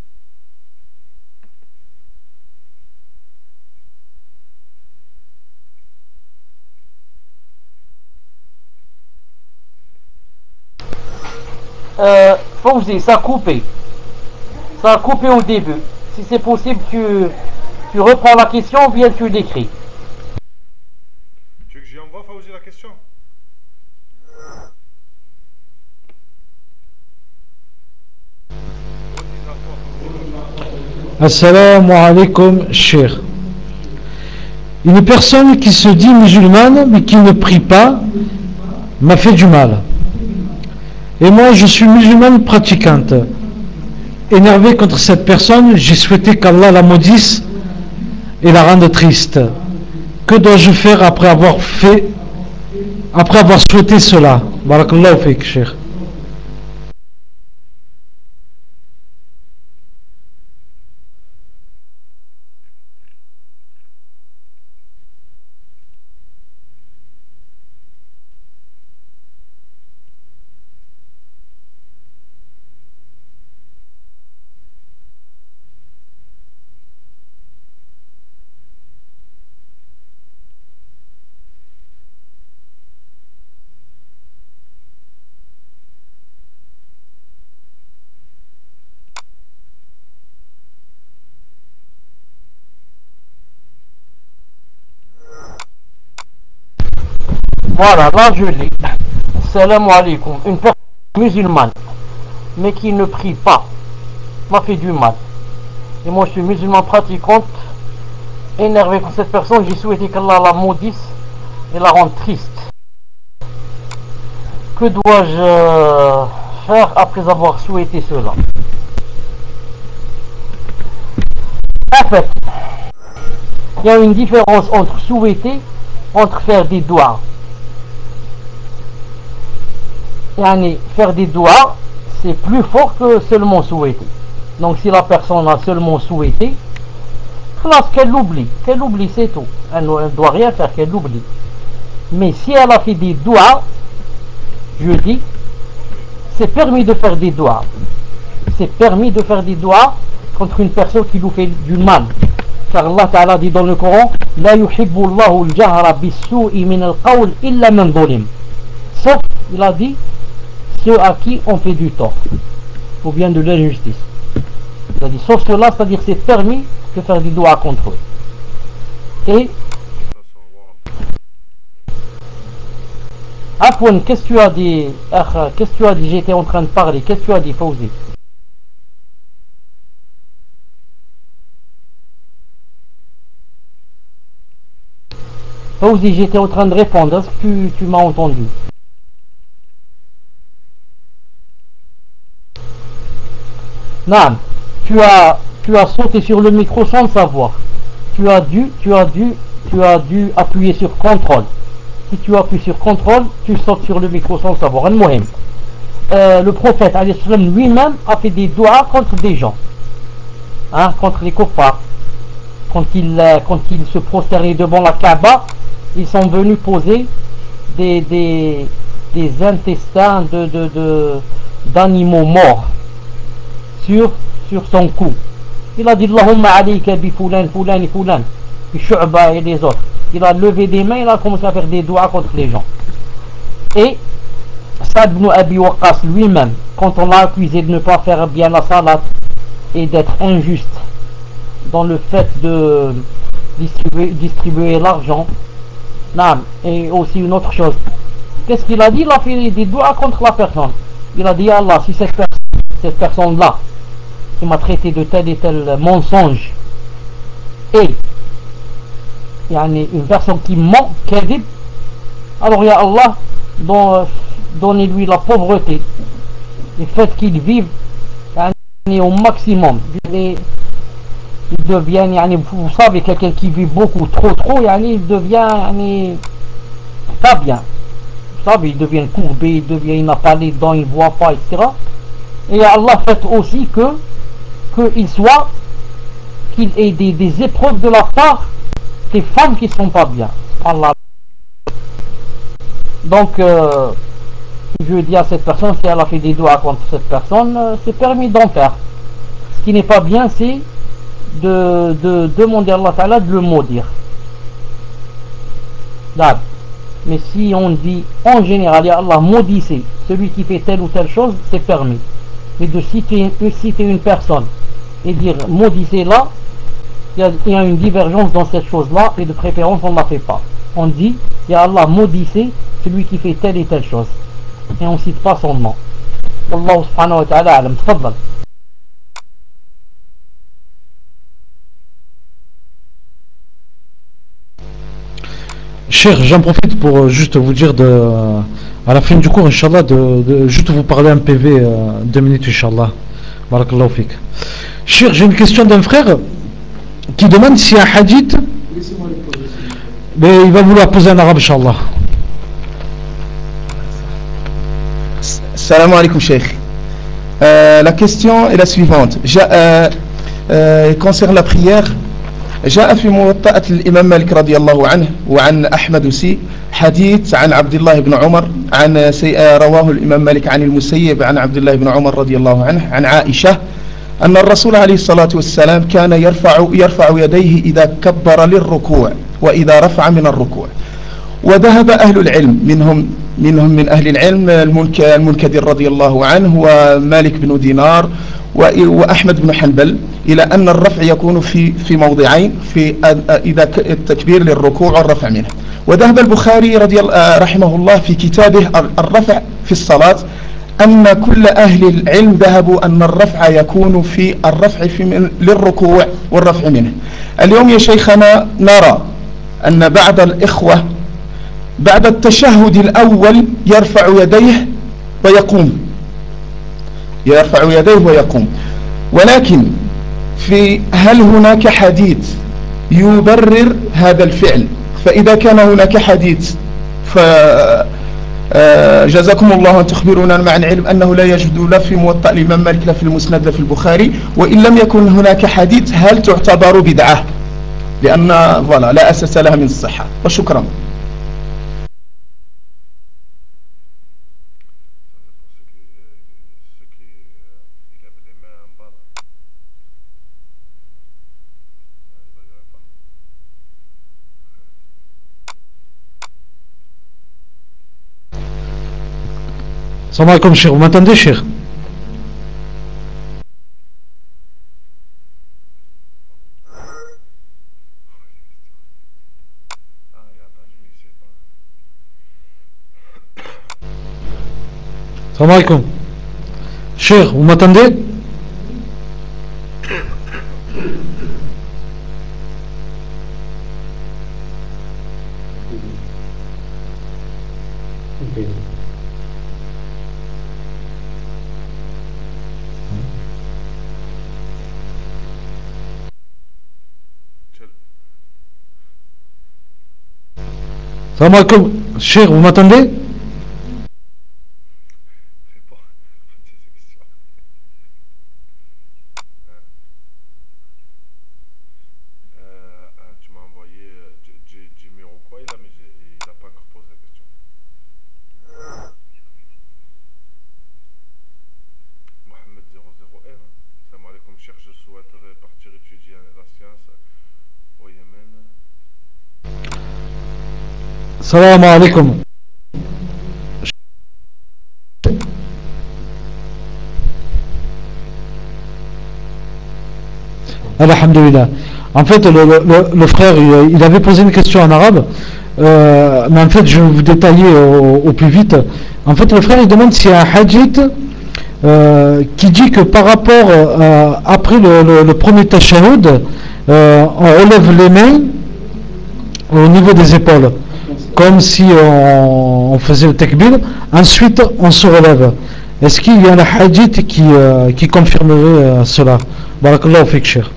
Euh, Fauzi, ça a coupé. Ça a coupé au début. Si c'est possible, tu, tu reprends la question ou bien tu l'écris. Tu veux que j'y envoie, Fauzi, la question? question. Redis la fois, Fawzi, comme ça. Assalamu alaikum, cher. Une personne qui se dit musulmane mais qui ne prie pas m'a fait du mal. Et moi je suis musulmane pratiquante. Énervé contre cette personne, j'ai souhaité qu'Allah la maudisse et la rende triste. Que dois-je faire après avoir fait, après avoir souhaité cela? Barakallahu fik, cher. Voilà, là je lis. Salam alaikum. Une personne musulmane, mais qui ne prie pas, m'a fait du mal. Et moi je suis musulman pratiquante, énervé contre cette personne, j'ai souhaité qu'Allah la maudisse et la rende triste. Que dois-je euh, faire après avoir souhaité cela? En fait, il y a une différence entre souhaiter, entre faire des doigts. Yani, faire des doigts, c'est plus fort que seulement souhaiter. Donc si la personne a seulement souhaité, qu'elle l'oublie, qu'elle l'oublie, c'est tout. Elle ne doit rien faire, qu'elle l'oublie. Mais si elle a fait des doigts, je dis, c'est permis de faire des doigts. C'est permis de faire des doigts contre une personne qui nous fait du mal. Car Allah Ta'ala dit dans le Coran, La yuhibbu Allahu al-jahra bis-su'i min al-qawl illa man zulim. Sauf, il a dit, ceux à qui on fait du tort, ou bien de l'injustice. Il a dit, sauf cela, c'est-à-dire c'est permis de faire des doigts contre eux. Et, Ça, c'est au World. Afwan, qu'est-ce que tu as dit? Ah, qu'est-ce que tu as dit? J'étais en train de parler. Qu'est-ce que tu as dit, Fawzi? Fawzi, j'étais en train de répondre. Est-ce que tu, tu m'as entendu? Non, tu as, tu as sauté sur le micro sans le savoir. Tu as dû, tu as dû, tu as dû appuyer sur contrôle. Si tu appuies sur contrôle, tu sautes sur le micro sans le savoir. Al-Muhim. Euh, le prophète lui-même a fait des doigts contre des gens, hein, contre les kuffars. Quand il, euh, quand il se prosternait devant la Kaaba, ils sont venus poser des, des, des intestins de, de, de, d'animaux morts sur, sur son cou. Il a dit Allahumma alayka bi fulan, fulan et fulan, bi Shu'ba et les autres. Il a levé des mains, il a commencé à faire des doigts contre les gens. Et Sa'd ibn Abi Waqqas lui-même, quand on l'a accusé de ne pas faire bien la salat et d'être injuste dans le fait de distribuer, distribuer l'argent, et aussi une autre chose, qu'est-ce qu'il a dit? Il a fait des doigts contre la personne. Il a dit Allah, si cette personne, cette personne-là qui m'a traité de tel et tel mensonge et yani, une personne qui ment, kadib, alors ya Allah, don, donnez-lui la pauvreté, le fait qu'il vive yani, au maximum. Et il devient, yani, vous savez, quelqu'un qui vit beaucoup, trop trop, yani, il devient yani, pas bien. Vous savez, il devient courbé, il devient, il n'a pas les dents, il ne voit pas, et cetera. Et Allah fait aussi que qu'il soit, qu'il ait des, des épreuves de la part des femmes qui ne sont pas bien. Allah. Donc, euh, je dis à cette personne, si elle a fait des doigts contre cette personne, euh, c'est permis d'en faire. Ce qui n'est pas bien, c'est de, de demander à Allah Ta'ala de le maudire. D'accord. Mais si on dit en général, ya Allah maudissez celui qui fait telle ou telle chose, c'est permis. Mais de citer, de citer une personne et dire maudissez là, il y, y a une divergence dans cette chose là et de préférence on ne la fait pas. On dit Ya Allah, maudissez celui qui fait telle et telle chose. Et on ne cite pas son nom. Allah subhanahu wa ta'ala alam. Tfaddal. Cher, j'en profite pour euh, juste vous dire de, à la fin du cours, Inch'Allah, de, de juste vous parler un P V, euh, deux minutes, Inch'Allah. Barakallahu fik. Cher, j'ai une question d'un frère qui demande si un hadith, mais il va vouloir poser en arabe, Inch'Allah. Salam alaikum, Cheikh. Euh, la question est la suivante. Ja, euh, euh, concerne la prière. جاء في موطأة الإمام مالك رضي الله عنه وعن أحمد سي حديث عن عبد الله بن عمر عن سي رواه الإمام مالك عن المسيب عن عبد الله بن عمر رضي الله عنه عن عائشة أن الرسول عليه الصلاة والسلام كان يرفع يرفع يديه إذا كبر للركوع وإذا رفع من الركوع. وذهب أهل العلم منهم منهم من أهل العلم المنكدر رضي الله عنه ومالك بن دينار وأحمد بن حنبل إلى أن الرفع يكون في في موضعين، في إذا التكبير للركوع والرفع منه. وذهب البخاري رضي الله رحمه الله في كتابه الرفع في الصلاة أن كل أهل العلم ذهبوا أن الرفع يكون في الرفع في من للركوع والرفع منه. اليوم يا شيخنا نرى أن بعض الإخوة بعد التشهد الأول يرفع يديه ويقوم يرفع يديه ويقوم ولكن في هل هناك حديث يبرر هذا الفعل؟ فإذا كان هناك حديث فجزاكم الله أن تخبرونا مع العلم أنه لا يوجد لا في موطأ الإمام مالك لا في المسند لا في البخاري، وإن لم يكن هناك حديث هل تعتبر بدعة؟ لأن فوالا لا أساس لها من الصحة. وشكرا. Salam alaikum, cher. Vous m'entendez, cher? Salam alaikum. Cher, vous m'entendez? Salam alaikum. Cher, vous m'entendez? Tu m'as envoyé Jimiroquai là, mais il n'a pas encore posé la question. Mohamed zéro zéro R. Salam alaikum, cher, je souhaiterais partir étudier la science au Yémen. Salam alaikum. Alhamdulillah. En fait, le, le, le frère, il, il avait posé une question en arabe, euh, mais en fait, je vais vous détailler au, au plus vite. En fait, le frère, il demande s'il y a un hadith euh, qui dit que par rapport, euh, après le, le, le premier tashahhud, euh, on relève les mains au niveau des épaules, comme si on, on faisait le takbir, ensuite on se relève. Est-ce qu'il y a un hadith qui, euh, qui confirmerait euh, cela? Barakallahu fik, cher.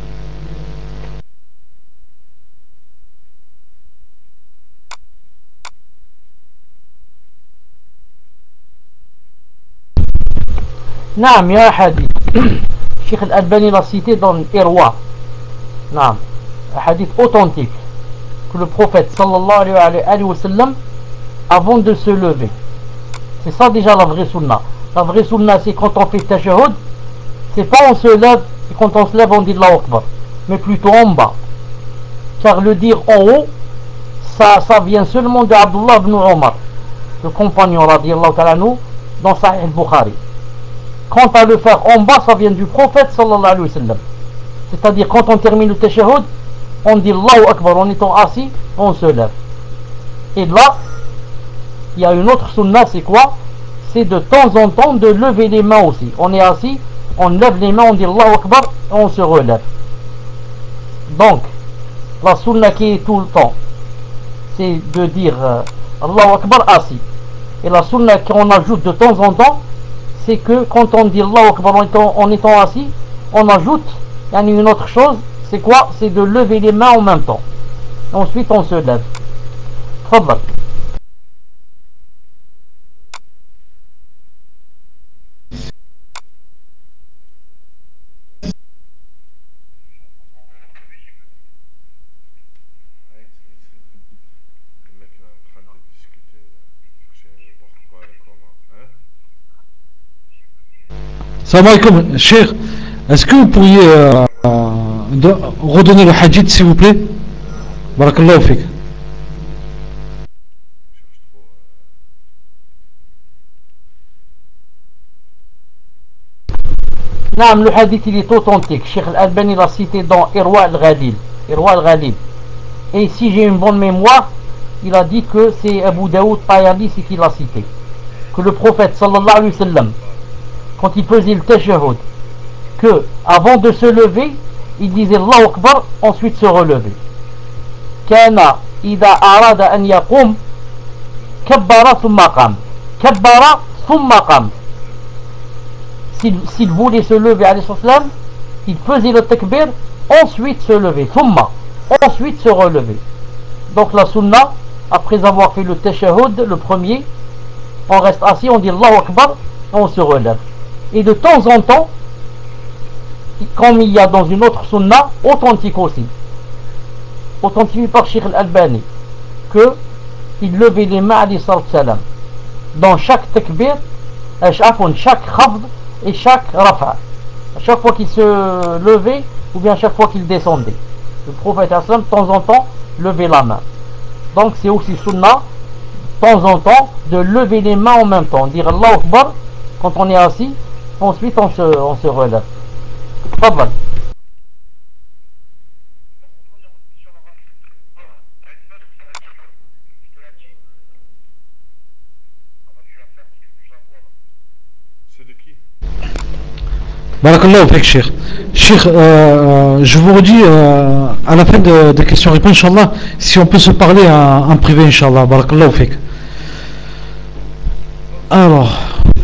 Naam, il y a un hadith. Cheikh Al-Albani l'a cité dans l'Irwa. Naam, un hadith authentique que le prophète sallallahu alayhi wa sallam, avant de se lever, c'est ça déjà la vraie sunna. La vraie sunna, c'est quand on fait tashahhud, c'est pas on se lève et quand on se lève on dit Allahu Akbar, mais plutôt en bas, car le dire en haut, ça, ça vient seulement de Abdullah ibn Omar, le compagnon radiyallahu ta'ala anhu, dans Sahih al-Bukhari. Quant à le faire en bas, ça vient du prophète sallallahu alayhi wa sallam. C'est-à-dire quand on termine le tashahhud, on dit Allahu Akbar en étant assis, on se lève. Et là, il y a une autre sunna, c'est quoi? C'est de temps en temps de lever les mains aussi. On est assis, on lève les mains, on dit Allahu Akbar, et on se relève. Donc, la sunna qui est tout le temps, c'est de dire euh, Allahu Akbar assis. Et la sunna qu'on ajoute de temps en temps, c'est que quand on dit Allahu Akbar en étant, en étant assis, on ajoute une autre chose, c'est quoi? C'est de lever les mains en même temps. Ensuite, on se lève. Tfaddal. Ouais, c'est- c'est- le mec il est en train de discuter là. Chercher le pourquoi, le comment. Hein? Salam alaikum, Cheikh. Est-ce que vous pourriez euh, de- redonner le hadith, s'il vous plaît? Barakallahu fik. On cherche trop. euh, Naam, le hadith il est authentique. Cheikh Al-Albani l'a cité dans Irwa al-Ghalil. Irwa al-Ghalil. Et si j'ai une bonne mémoire, il a dit que c'est Abu Daoud Tayalisi qui l'a cité. Que le prophète sallallahu alayhi wa sallam, quand il faisait le tashahhud, que avant de se lever, il disait Allahu Akbar, ensuite se relever. Kana ida arada an yaqum kabbara thumma qam. Kabbara thumma qam. S'il, s'il voulait se lever, alayhi salam, il faisait le takbir, ensuite se lever. Thumma. Ensuite se relever. Donc la sunna, après avoir fait le tashahhud, le premier, on reste assis, on dit Allahu Akbar, et on se relève. Et de temps en temps, comme il y a dans une autre sunna, authentique aussi, authentifié par Cheikh Al-Albani, que il levait les mains alayhi salam dans chaque takbir, chaque khafd et chaque rafa. À chaque fois qu'il se levait, ou bien à chaque fois qu'il descendait. Le prophète de temps en temps, levait la main. Donc c'est aussi sunna, de temps en temps, de lever les mains en même temps. Dire Allahu Akbar quand on est assis, ensuite on se, on se relève. Tfaddal. C'est de qui? Barakallahu fik, Cheikh. Cheikh, euh, je vous redis euh, à la fin de- des questions-réponses, Inch'Allah, si on peut se parler en, en privé, Inch'Allah. Barakallahu fik. Alors,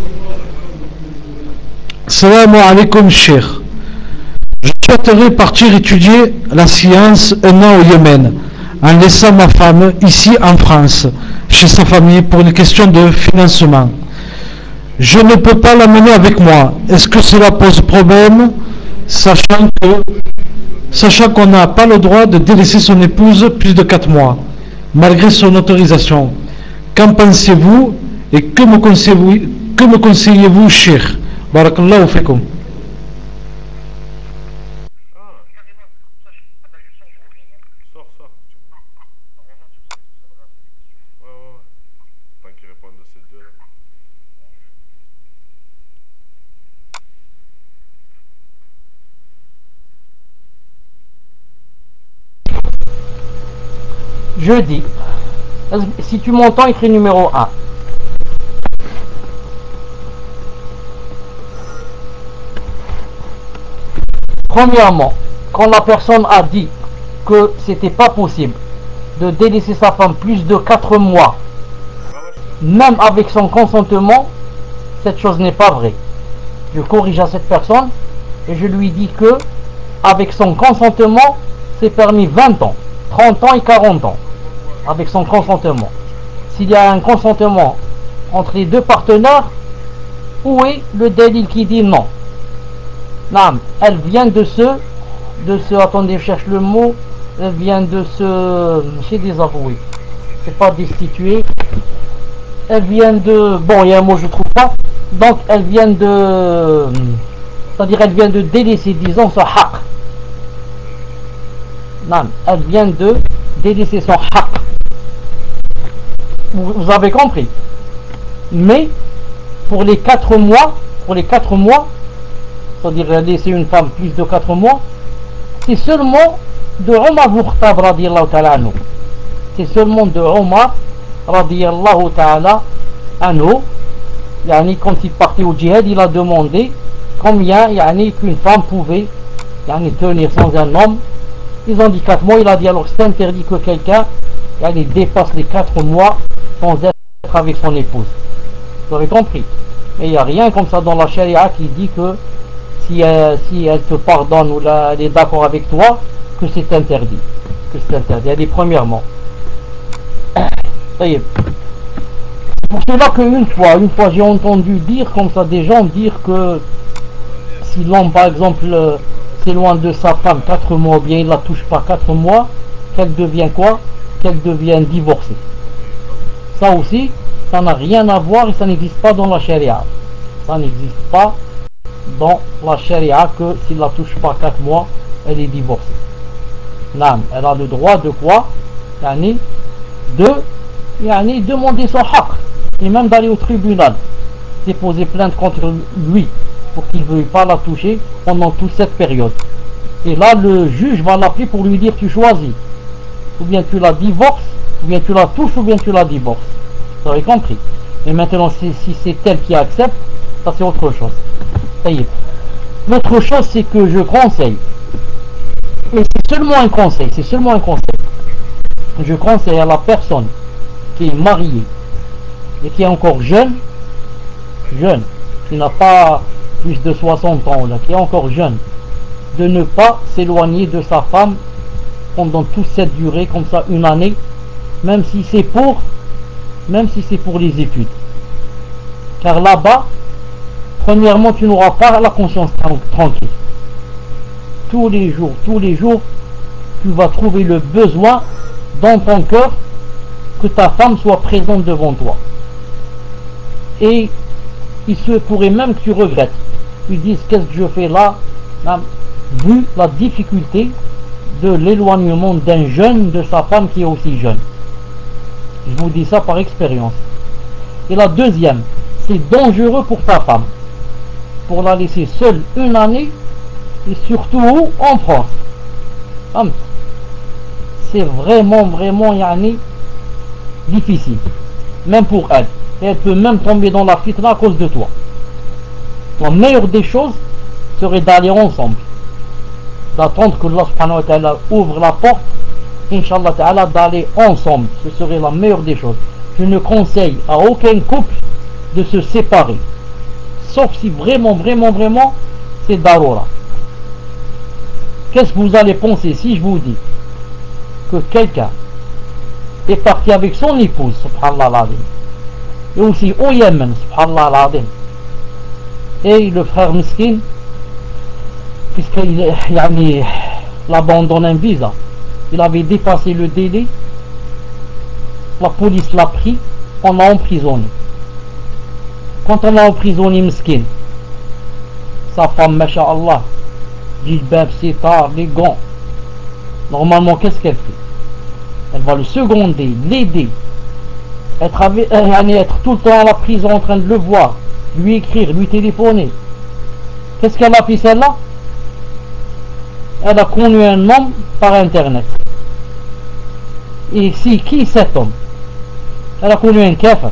salam alaikum, Cheikh. Je souhaiterais partir étudier la science un an au Yémen, en laissant ma femme ici en France, chez sa famille, pour une question de financement. Je ne peux pas l'amener avec moi. Est-ce que cela pose problème, sachant que, sachant qu'on n'a pas le droit de délaisser son épouse plus de quatre mois, malgré son autorisation? Qu'en pensez-vous et que me conseillez-vous, que me conseillez-vous, Cheikh? Barakallahu fikum. Ah, sors, sors. Tu vois. Ouais, ouais, ouais. Tant qu'ils répondent à ces deux là. Je dis, si tu m'entends, écris numéro un. Premièrement, quand la personne a dit que c'était pas possible de délaisser sa femme plus de quatre mois, même avec son consentement, cette chose n'est pas vraie. Je corrige à cette personne et je lui dis que avec son consentement, c'est permis vingt ans, trente ans et quarante ans. Avec son consentement. S'il y a un consentement entre les deux partenaires, où est le délit qui dit non? Non, elle vient de se, de se, attendez, je cherche le mot, elle vient de se, j'ai désavoué, c'est pas destituer, elle vient de, bon, il y a un mot que je trouve pas, donc elle vient de, c'est-à-dire elle vient de délaisser, disons, son haq. Non, elle vient de délaisser son haq. Vous, vous avez compris? Mais pour les quatre mois, pour les quatre mois, c'est-à-dire laisser une femme plus de quatre mois, c'est seulement de Omar ibn Khattab radiyallahu ta'ala anhu. C'est seulement de Omar radiyallahu ta'ala anhu, yani, quand il partait au djihad, il a demandé combien, yani, qu'une femme pouvait, yani, tenir sans un homme. Ils ont dit quatre mois. Il a dit alors c'est interdit que quelqu'un, yani, dépasse les quatre mois sans être avec son épouse. Vous avez compris? Et il n'y a rien comme ça dans la charia qui dit que si elle, si elle te pardonne ou là, elle est d'accord avec toi, que c'est interdit. Que c'est interdit. Elle est premièrement. C'est pour cela qu'une fois, une fois j'ai entendu dire comme ça des gens dire que si l'homme par exemple s'éloigne de sa femme quatre mois ou bien il la touche pas quatre mois, qu'elle devient quoi? Qu'elle devient divorcée. Ça aussi, ça n'a rien à voir et ça n'existe pas dans la charia. Ça n'existe pas dans la charia que s'il la touche pas quatre mois, elle est divorcée. Non, elle a le droit de quoi? Yani, de yani, demander son haq et même d'aller au tribunal, déposer plainte contre lui pour qu'il ne veuille pas la toucher pendant toute cette période. Et là, le juge va l'appeler pour lui dire tu choisis, ou bien tu la divorces, ou bien tu la touches, ou bien tu la divorces. Vous avez compris? Et maintenant, si, si c'est elle qui accepte, ça c'est autre chose. Ça y est. L'autre chose, c'est que je conseille, et c'est seulement un conseil, c'est seulement un conseil. Je conseille à la personne qui est mariée et qui est encore jeune, jeune, qui n'a pas plus de soixante ans, là, qui est encore jeune, de ne pas s'éloigner de sa femme pendant toute cette durée, comme ça, une année, même si c'est pour, même si c'est pour les études. Car là-bas, premièrement, tu n'auras pas la conscience tranquille. Tous les jours, tous les jours, tu vas trouver le besoin dans ton cœur que ta femme soit présente devant toi. Et il se pourrait même que tu regrettes. Tu dises qu'est-ce que je fais là, là, vu la difficulté de l'éloignement d'un jeune de sa femme qui est aussi jeune. Je vous dis ça par expérience. Et la deuxième, c'est dangereux pour ta femme, pour la laisser seule une année, et surtout en France. C'est vraiment, vraiment, yani, difficile, même pour elle. Et elle peut même tomber dans la fitna à cause de toi. La meilleure des choses serait d'aller ensemble, d'attendre que Allah subhanahu wa ta'ala ouvre la porte, Inch'Allah ta'ala, d'aller ensemble. Ce serait la meilleure des choses. Je ne conseille à aucun couple de se séparer, sauf si vraiment, vraiment, vraiment, c'est darura. Qu'est-ce que vous allez penser si je vous dis que quelqu'un est parti avec son épouse, subhanallah l'azim, et aussi au Yémen, subhanallah l'azim, et le frère miskin, puisqu'il yani, l'abandonne un visa, il avait dépassé le délai, la police l'a pris, on l'a emprisonné. Quand on l'a emprisonné, miskin, sa femme, masha'Allah, jilbab, sitar, les gants, normalement qu'est-ce qu'elle fait? Elle va le seconder, l'aider, être, avec, euh, être tout le temps à la prison en train de le voir, lui écrire, lui téléphoner. Qu'est-ce qu'elle a fait celle-là? Elle a connu un homme par internet. Et c'est qui cet homme? Elle a connu un kafir.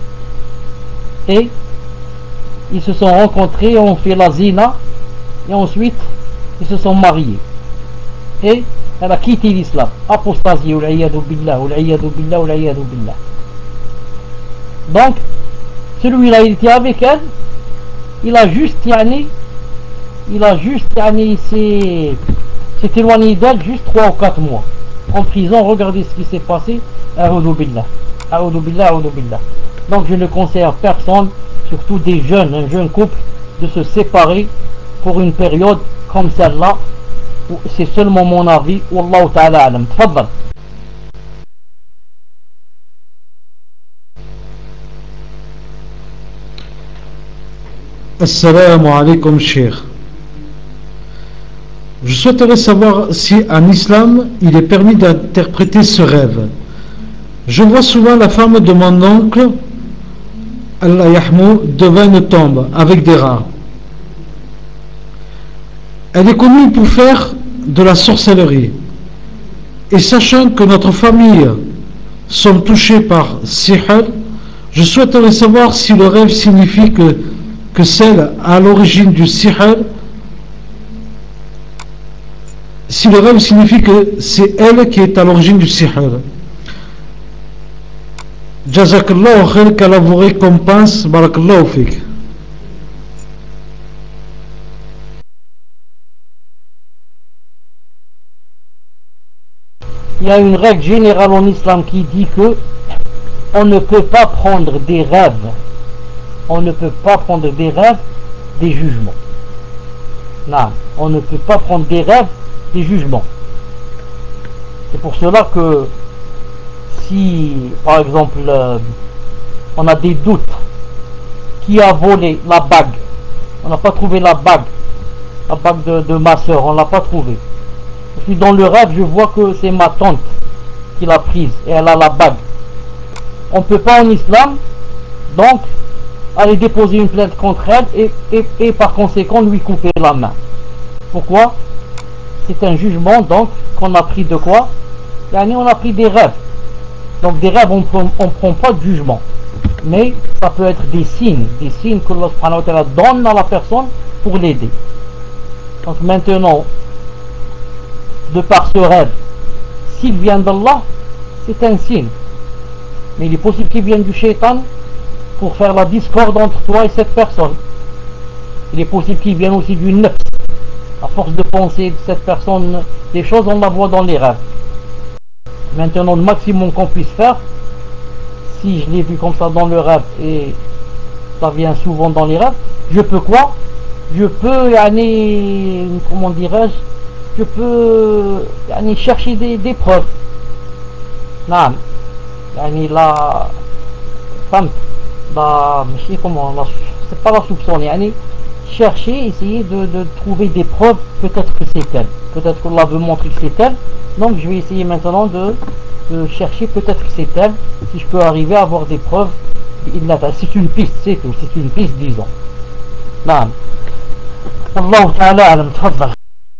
Et ils se sont rencontrés, ont fait la zina, et ensuite ils se sont mariés. Et elle a quitté l'islam. Apostasie, ul-iyadu billah, ul-iyadu billah, ul-iyadu billah. Donc, celui-là, il était avec elle, il a juste, yani, il a juste, yani, s'est éloigné d'elle juste trois ou quatre mois. En prison, regardez ce qui s'est passé. A'udhu billah, a'udhu billah, a'udhu billah. Donc, je ne conseille à personne, surtout des jeunes, un jeune couple, de se séparer pour une période comme celle-là. C'est seulement mon avis. Wallahu ta'ala alam. Tfaddal. Assalamu alaikum, cher. Je souhaiterais savoir si en islam il est permis d'interpréter ce rêve. Je vois souvent la femme de mon oncle, Allah yahmou, devant une tombe avec des rats. Elle est connue pour faire de la sorcellerie. Et sachant que notre famille sont touchés par sihr, je souhaiterais savoir si le rêve signifie que, que celle à l'origine du sihr, si le rêve signifie que c'est elle qui est à l'origine du sihr. Jazakallahu khair, qu'Allah vous récompense, barakallahu fik. Il y a une règle générale en islam qui dit que on ne peut pas prendre des rêves, on ne peut pas prendre des rêves des jugements. Non, on ne peut pas prendre des rêves des jugements. C'est pour cela que si, par exemple, euh, on a des doutes, qui a volé la bague, on n'a pas trouvé la bague, la bague de, de ma soeur, on ne l'a pas trouvée. Et puis dans le rêve, je vois que c'est ma tante qui l'a prise et elle a la bague. On ne peut pas en islam, donc, aller déposer une plainte contre elle et, et, et par conséquent lui couper la main. Pourquoi? C'est un jugement donc qu'on a pris de quoi? On a pris des rêves. Donc des rêves, on ne prend pas de jugement. Mais ça peut être des signes, des signes que Allah subhanahu wa ta'ala donne à la personne pour l'aider. Donc maintenant, de par ce rêve, s'il vient d'Allah, c'est un signe. Mais il est possible qu'il vienne du shaitan pour faire la discorde entre toi et cette personne. Il est possible qu'il vienne aussi du nefs. À force de penser de cette personne des choses, on la voit dans les rêves. Maintenant, le maximum qu'on puisse faire, si je l'ai vu comme ça dans le rêve et ça vient souvent dans les rêves, je peux quoi? Je peux aller, comment dirais-je, je peux aller chercher des, des preuves. Non, la femme, la, je sais comment, la, c'est pas la soupçonner, yani, chercher, essayer de, de trouver des preuves, peut-être que c'est elle, peut-être qu'Allah veut montrer que c'est elle, donc je vais essayer maintenant de, de chercher, peut-être que c'est elle, si je peux arriver à avoir des preuves. C'est une piste, c'est tout, c'est une piste, disons. نعم والله تعالى أعلم. تفضل.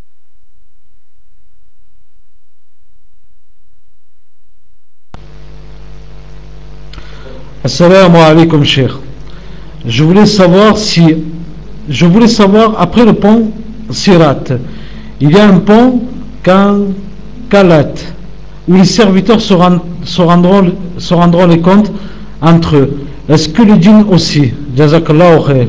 Assalamu alaikum cheikh. Je voulais savoir si je voulais savoir après le pont Sirat, il y a un pont Kalat où les serviteurs se, rend, se, rendront, se rendront les comptes entre eux. Est-ce que les djinns aussi? Jazakallahu khair.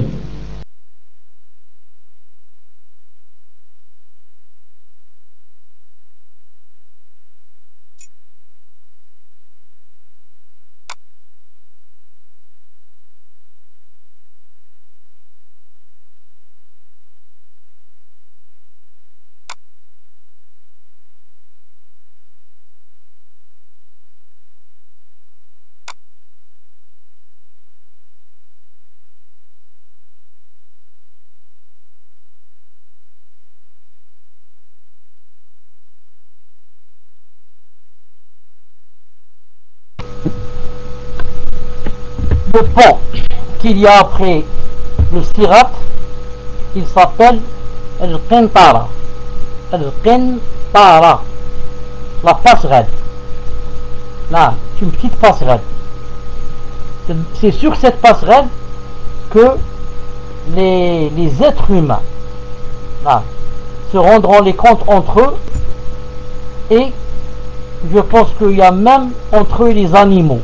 Le pont qu'il y a après le Sirat, il s'appelle Al-Qintara. Al-Qintara, la passerelle. Là, c'est une petite passerelle. C'est sur cette passerelle que les, les êtres humains là, se rendront les comptes entre eux, et je pense qu'il y a même entre eux les animaux.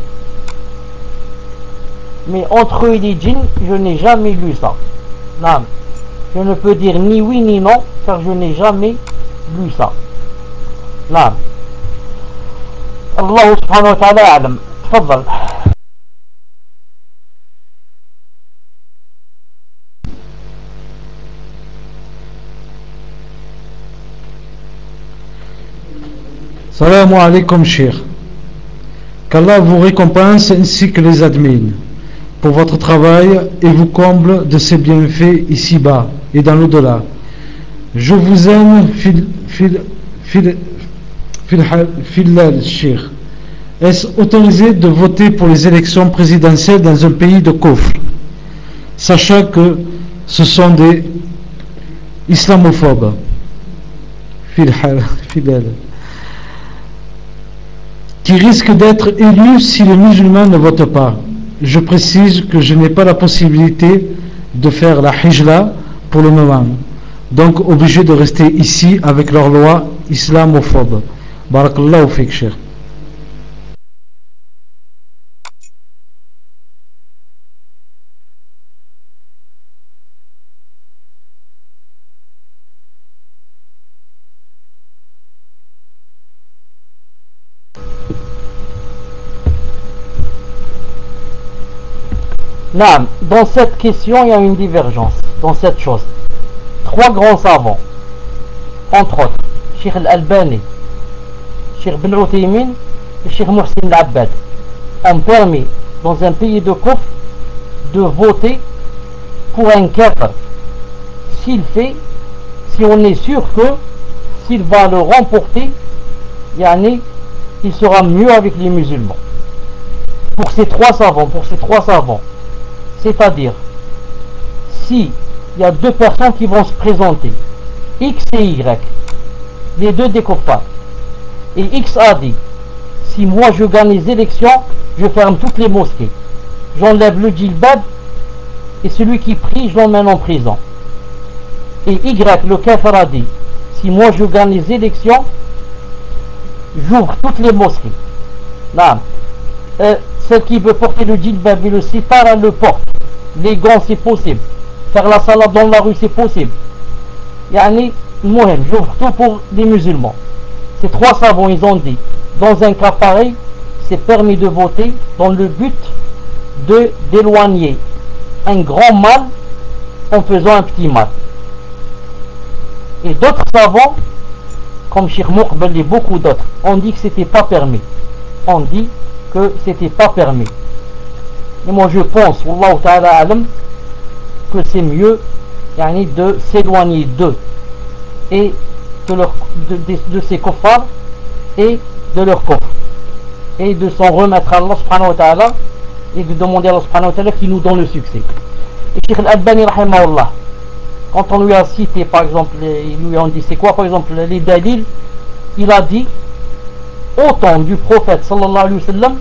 Mais entre eux et les djinns, je n'ai jamais lu ça. Non. Je ne peux dire ni oui ni non, car je n'ai jamais lu ça. Non. Allah subhanahu wa ta'ala a'lam. تفضل. Salam alaikum cheikh. Qu'Allah vous récompense ainsi que les admine pour votre travail et vous comble de ses bienfaits ici-bas et dans l'au-delà. Je vous aime, fil, fil, fil, fil, fil, cheikh. Est-ce autorisé de voter pour les élections présidentielles dans un pays de Kufr, sachant que ce sont des islamophobes? Fidèle. qui risque d'être élu si les musulmans ne votent pas. Je précise que je n'ai pas la possibilité de faire la hijla pour le moment, donc obligé de rester ici avec leur loi islamophobe. Barakallahu fik, cher. Naam, dans cette question, il y a une divergence dans cette chose. Trois grands savants, entre autres, Cheikh Al-Albani, Cheikh Ben Uthaymin et Cheikh Mohsin Al-Abbad, ont permis dans un pays de Kufr de voter pour un kafir s'il fait, si on est sûr que s'il va le remporter, yani, il sera mieux avec les musulmans. Pour ces trois savants, pour ces trois savants, c'est-à-dire si il y a deux personnes qui vont se présenter, X et Y, les deux des kuffars, et X a dit, si moi je gagne les élections, je ferme toutes les mosquées, j'enlève le djilbab, et celui qui prie, je l'emmène en prison. Et Y, le kafir, a dit, si moi je gagne les élections, j'ouvre toutes les mosquées. Non. Euh, celle qui veut porter le djilbab et le sitar, elle le porte. Les gants, c'est possible. Faire la salade dans la rue, c'est possible. Yani, Mohem, j'ouvre tout pour les musulmans. Ces trois savants, ils ont dit, dans un cas pareil, c'est permis de voter dans le but de d'éloigner un grand mal en faisant un petit mal. Et d'autres savants, comme Cheikh Muqbel et beaucoup d'autres, ont dit que c'était pas permis. On dit que c'était pas permis. Et moi je pense, Wallahu ta'ala alam, que c'est mieux yani, de s'éloigner d'eux et de, leur, de, de, de ces kuffars et de leur kufr, et de s'en remettre à Allah subhanahu wa ta'ala et de demander à Allah subhanahu wa ta'ala qui nous donne le succès. Et Cheikh Al-Albani rahimahullah, quand on lui a cité par exemple, ils lui ont dit c'est quoi par exemple les dalils, il a dit au temps du prophète sallallahu alayhi wa sallam,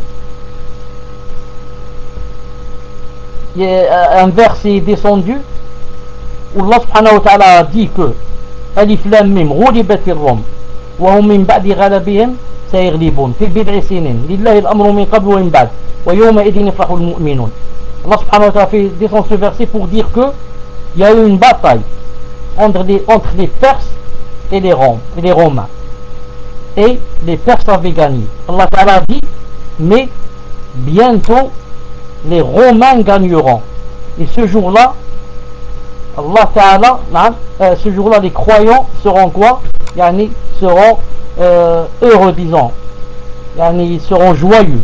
un verset est descendu où Allah subhanahu wa ta'ala a dit que Alif Lam Mim ghulibatir Rum wa hum min ba'di ghalabihim sayaghlibun fi bid'i sinin lillahi al-amru min qabl wa min ba'd wa yawma idhin yafrahu al-mu'minun. Allah subhanahu wa ta'ala fait descendre ce verset pour dire que il y a eu une bataille entre les, entre les Perses et les, Rom, et les Romains, et les Perses avaient gagné. Allah ta'ala dit mais bientôt les Romains gagneront, et ce jour-là Allah ta'ala euh, ce jour-là les croyants seront quoi, yani, seront euh, heureux, disons, yani, ils seront joyeux.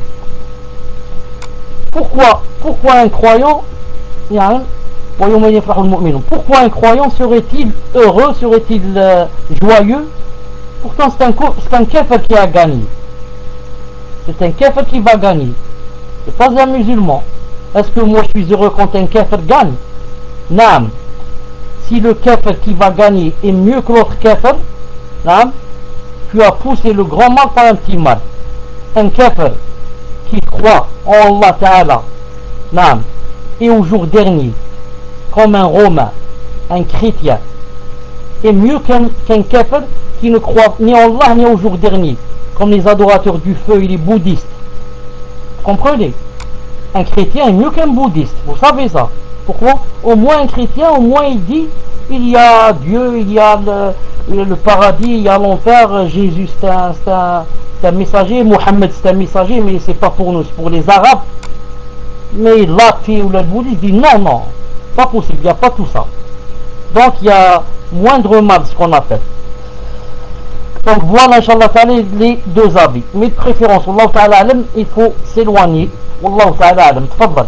Pourquoi pourquoi un croyant yani, pourquoi un croyant serait-il heureux, serait-il euh, joyeux? Pourtant c'est un, c'est un kafir qui a gagné, c'est un kafir qui va gagner, c'est pas un musulman. Est-ce que moi je suis heureux quand un kafir gagne? Naam. Si le kafir qui va gagner est mieux que l'autre kafir, naam, tu as poussé le grand mal par un petit mal. Un kafir qui croit en Allah Ta'ala, naam, et au jour dernier, comme un romain, un chrétien, est mieux qu'un qu'un kafir qui ne croit ni en Allah ni au jour dernier, comme les adorateurs du feu et les bouddhistes. Vous comprenez? Un chrétien est mieux qu'un bouddhiste, vous savez ça. Pourquoi? Au moins un chrétien, au moins il dit il y a Dieu, il y a le, le paradis, il y a l'enfer, Jésus c'est un, c'est un, c'est un messager, Mohammed c'est un messager, mais c'est pas pour nous, c'est pour les Arabes. Mais l'athée ou le bouddhiste dit non, non, pas possible, il n'y a pas tout ça. Donc il y a moindre mal, ce qu'on appelle. Donc voilà, Inch'Allah ta'ala, les deux avis. Mais de préférence, Wallahu ta'ala alam, il faut s'éloigner. Wallahu ta'ala alam, tfaddal.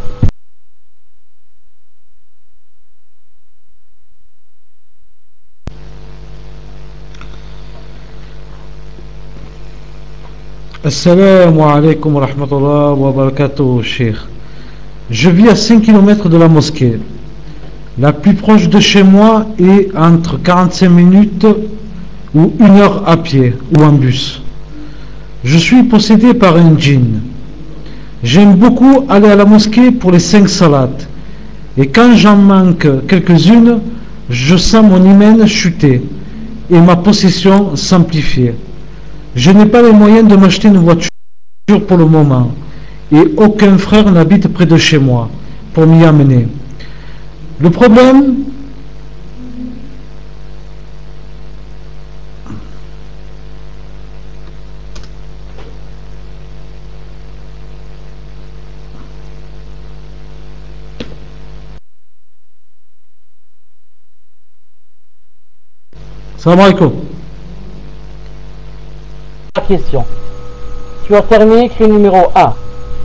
Assalamu alaikum wa rahmatullah wa barakatuh, Cheikh. Je vis à cinq kilomètres de la mosquée. La plus proche de chez moi est entre quarante-cinq minutes ou une heure à pied ou en bus. Je suis possédé par un djinn. J'aime beaucoup aller à la mosquée pour les cinq salats. Et quand j'en manque quelques-unes, je sens mon hymen chuter et ma possession s'amplifier. Je n'ai pas les moyens de m'acheter une voiture pour le moment et aucun frère n'habite près de chez moi pour m'y amener. Le problème, salam alaikum. La question. Tu as terminé cri numéro un.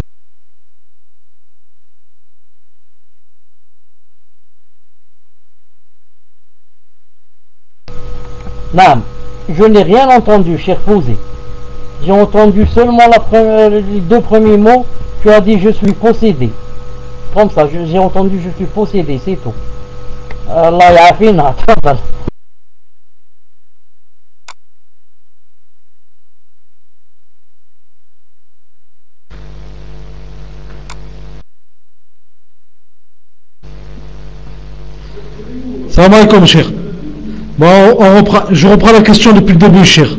Nam, je n'ai rien entendu, cher Fouzi. J'ai entendu seulement la première, les deux premiers mots. Tu as dit je suis possédé. Comme ça, j'ai entendu je suis possédé, c'est tout. Allah ya'afina, tafadhal. Salam alaikum, cher. Bon, on reprend, je reprends la question depuis le début, cher.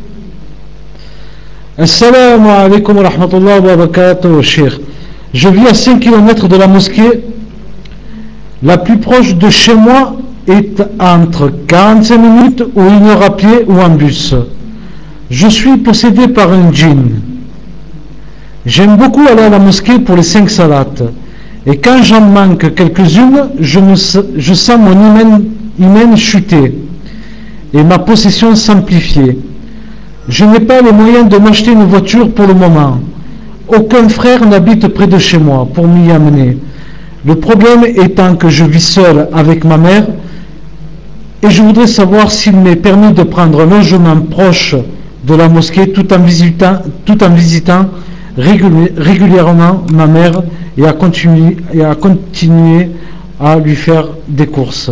Assalamu alaikum wa rahmatullahi wa barakatuh, cher. Je vis à cinq kilomètres de la mosquée. La plus proche de chez moi est entre quarante-cinq minutes ou une heure à pied ou en bus. Je suis possédé par un djinn. J'aime beaucoup aller à la mosquée pour les cinq salats. Et quand j'en manque quelques-unes, je, me, je sens mon hymen, hymen chuter et ma possession s'amplifier. Je n'ai pas les moyens de m'acheter une voiture pour le moment. Aucun frère n'habite près de chez moi pour m'y amener. Le problème étant que je vis seul avec ma mère et je voudrais savoir s'il m'est permis de prendre un logement proche de la mosquée tout en visitant, tout en visitant réguli- régulièrement ma mère et à, continuer, et à continuer à lui faire des courses.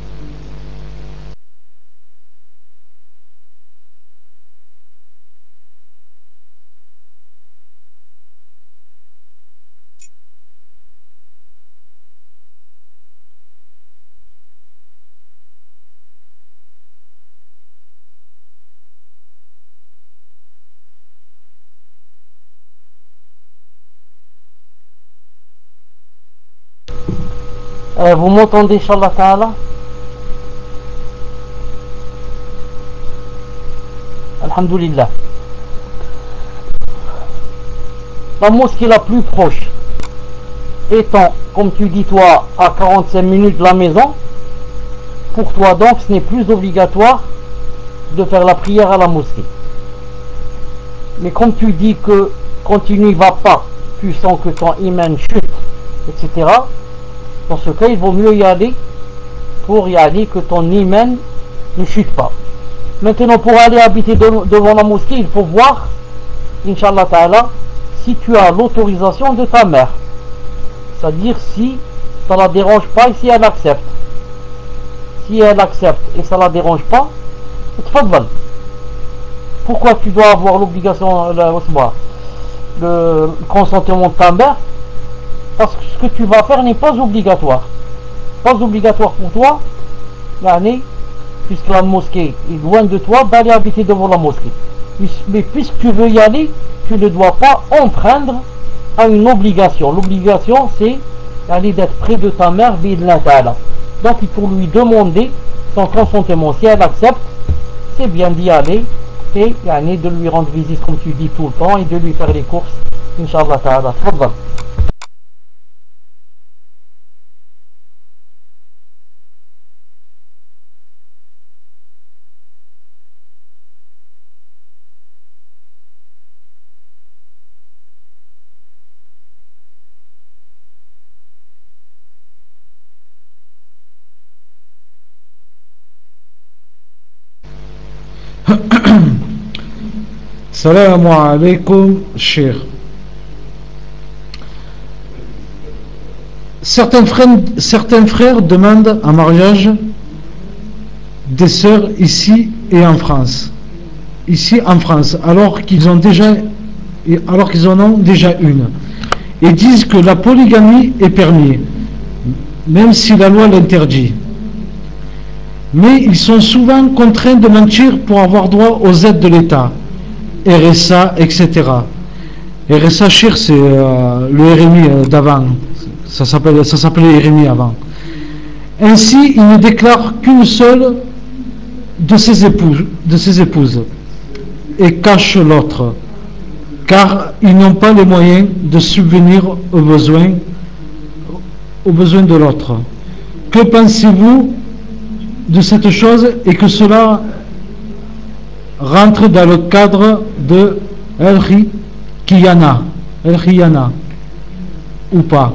Euh, vous m'entendez, Inch'Allah Ta'ala? Alhamdulillah. La mosquée la plus proche étant, comme tu dis toi, à quarante-cinq minutes de la maison, pour toi donc ce n'est plus obligatoire de faire la prière à la mosquée. Mais comme tu dis que quand tu n'y vas pas, tu sens que ton iman chute, et cetera. Dans ce cas, il vaut mieux y aller pour y aller que ton iman ne chute pas. Maintenant, pour aller habiter de, devant la mosquée, il faut voir, Inch'Allah Ta'ala, si tu as l'autorisation de ta mère. C'est-à-dire si ça la dérange pas et si elle accepte. Si elle accepte et ça la dérange pas, tfadhal. Pourquoi tu dois avoir l'obligation, le, le consentement de ta mère? Parce que ce que tu vas faire n'est pas obligatoire. Pas obligatoire pour toi, yani, puisque la mosquée est loin de toi, d'aller habiter devant la mosquée. Mais puisque tu veux y aller, tu ne dois pas enfreindre à une obligation. L'obligation, c'est yani, d'être près de ta mère, bi'idhnillah ta'ala. Donc il faut lui demander son consentement. Si elle accepte, c'est bien d'y aller et yani, de lui rendre visite comme tu dis tout le temps et de lui faire les courses. Inch'Allah ta'ala. Tfadhal. Salam alaikum, cher. Certains frères, certains frères demandent en mariage des sœurs ici et en France. ici en France, alors qu'ils ont déjà, alors qu'ils en ont déjà une, et disent que la polygamie est permise, même si la loi l'interdit. Mais ils sont souvent contraints de mentir pour avoir droit aux aides de l'État, R S A, et cetera. R S A, Chir, c'est euh, le R M I euh, d'avant. Ça s'appelait, ça s'appelait R M I avant. Ainsi, il ne déclare qu'une seule de ses épouses, de ses épouses et cache l'autre, car ils n'ont pas les moyens de subvenir aux besoins, aux besoins de l'autre. Que pensez-vous de cette chose et que cela rentre dans le cadre de El-Khiyana, El-Khiyana ou pas?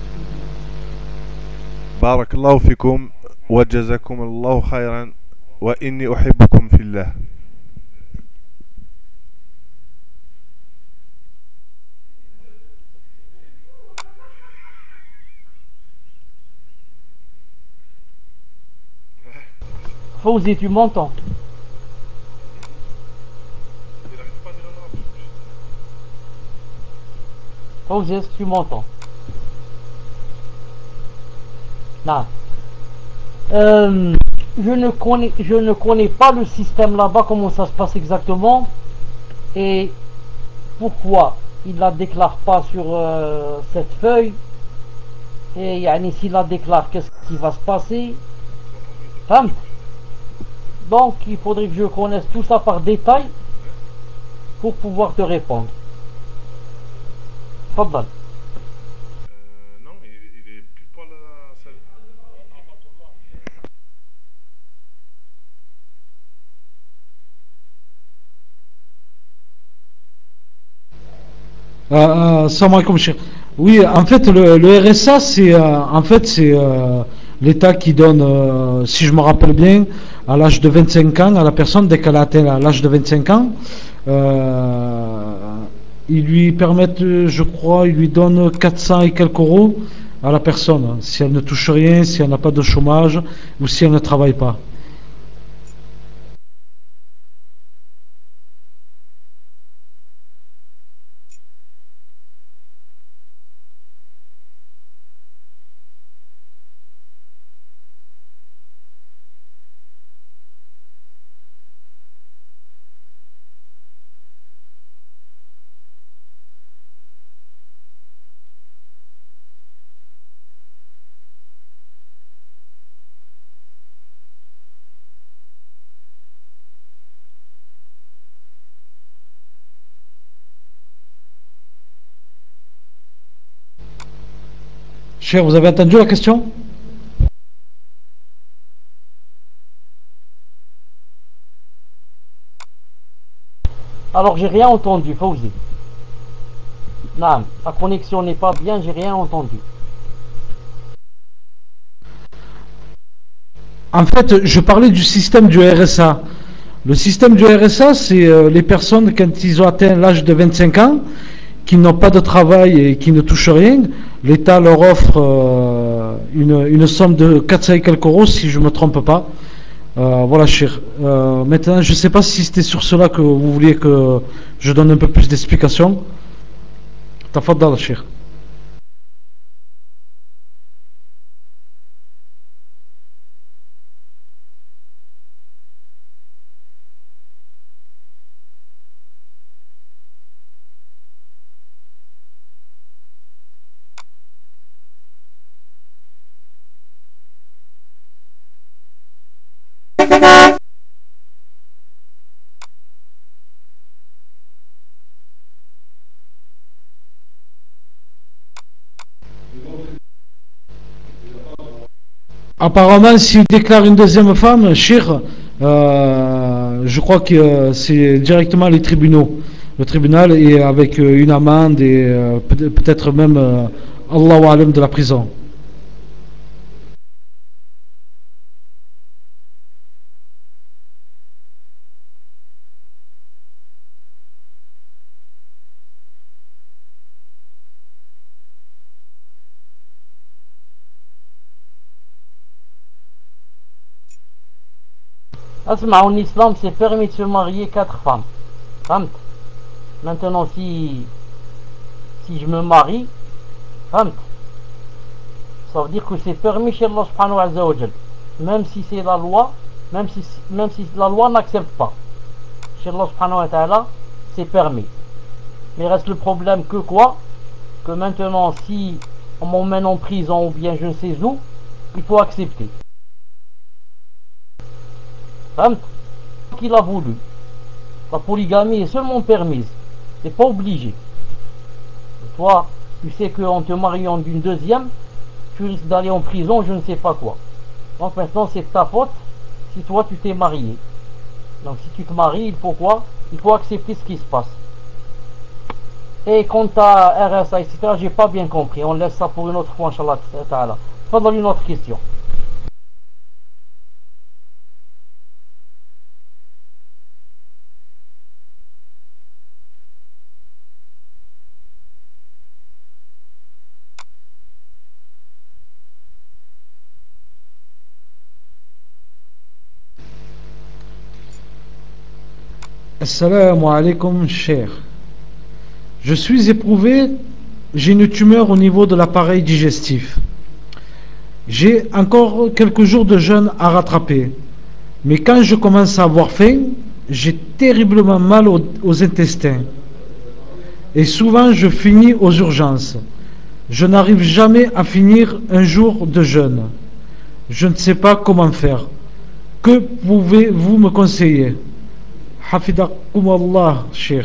بارك الله فيكم وجزاكم الله خيرا وإني أحبكم في الله. Fauzi, tu m'entends? Il n'arrive pas à dire en arabe, je suis obligé de dire. Fauzi, est-ce que tu m'entends? Non. Euh, je, ne connais, je ne connais pas le système là-bas, comment ça se passe exactement, et pourquoi il ne la déclare pas sur euh, cette feuille, et yani, s'il la déclare, qu'est-ce qui va se passer? On va t'envoyer d'autres Femme. questions, Sharif. Donc il faudrait que je connaisse tout ça par détail Hein? pour pouvoir te répondre. Fadal. Euh, non, il, il est plus poil à la salle. Euh, euh, salam alaikum, cher. Oui, en fait, le, le R S A, c'est euh, en fait c'est euh, l'État qui donne, euh, si je me rappelle bien, à l'âge de vingt-cinq ans à la personne dès qu'elle a atteint l'âge de vingt-cinq ans, euh, ils lui permettent, je crois, ils lui donnent quatre cents et quelques euros à la personne si elle ne touche rien, si elle n'a pas de chômage ou si elle ne travaille pas. Cher, vous avez entendu la question? Alors j'ai rien entendu, Fauzi. Non, la connexion n'est pas bien, j'ai rien entendu. En fait, je parlais du système du R S A. Le système du R S A, c'est euh, les personnes, quand ils ont atteint l'âge de vingt-cinq ans, qui n'ont pas de travail et qui ne touchent rien, l'État leur offre euh, une, une somme de quatre cents et quelques euros, si je ne me trompe pas. Euh, voilà, cher. Euh, maintenant, je ne sais pas si c'était sur cela que vous vouliez que je donne un peu plus d'explications. Tafaddal, cher. Apparemment, s'il déclare une deuxième femme, cher, euh, je crois que euh, c'est directement les tribunaux. Le tribunal est avec euh, une amende et euh, peut- peut-être même euh, Allahu Alam de la prison. Asma, en islam, c'est permis de se marier quatre femmes. Famt. Maintenant, si, si je me marie, famt, ça veut dire que c'est permis chez Allah subhanahu wa ta'ala. Même si c'est la loi, même si, même si la loi n'accepte pas. Chez Allah subhanahu wa ta'ala, c'est permis. Mais reste le problème que quoi? Que maintenant, si on m'emmène en prison ou bien je ne sais où, il faut accepter. Famt. Qu'il a voulu. La polygamie est seulement permise. C'est pas obligé. Et toi, tu sais qu'en te mariant d'une deuxième, tu risques d'aller en prison, je ne sais pas quoi. Donc maintenant, c'est ta faute si toi tu t'es marié. Donc si tu te maries, il faut quoi? Il faut accepter ce qui se passe. Et quant à R S A, et cetera, j'ai pas bien compris. On laisse ça pour une autre fois, Inch'Allah ta'ala. Faudra une autre question. Assalamu alaikum, cher. Je suis éprouvé, j'ai une tumeur au niveau de l'appareil digestif. J'ai encore quelques jours de jeûne à rattraper. Mais quand je commence à avoir faim, j'ai terriblement mal aux, aux intestins. Et souvent, je finis aux urgences. Je n'arrive jamais à finir un jour de jeûne. Je ne sais pas comment faire. Que pouvez-vous me conseiller? Hafidakum Allah, Cheikh.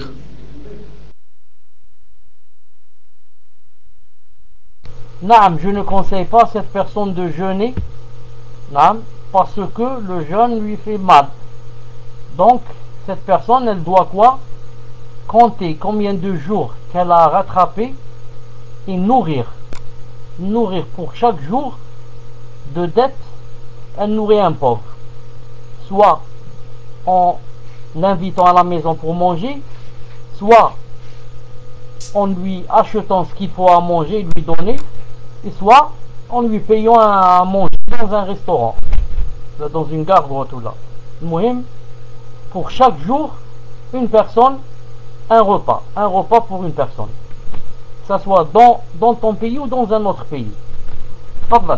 Naam, je ne conseille pas à cette personne de jeûner. Naam, parce que le jeûne lui fait mal. Donc, cette personne, elle doit quoi? Compter combien de jours qu'elle a rattrapé et nourrir. Nourrir pour chaque jour de dette, elle nourrit un pauvre. Soit en l'invitant à la maison pour manger, soit en lui achetant ce qu'il faut à manger et lui donner, et soit en lui payant à manger dans un restaurant, dans une gare là. Muhim, pour chaque jour, une personne, un repas. Un repas pour une personne. Que ça soit dans, dans ton pays ou dans un autre pays. Tfadal.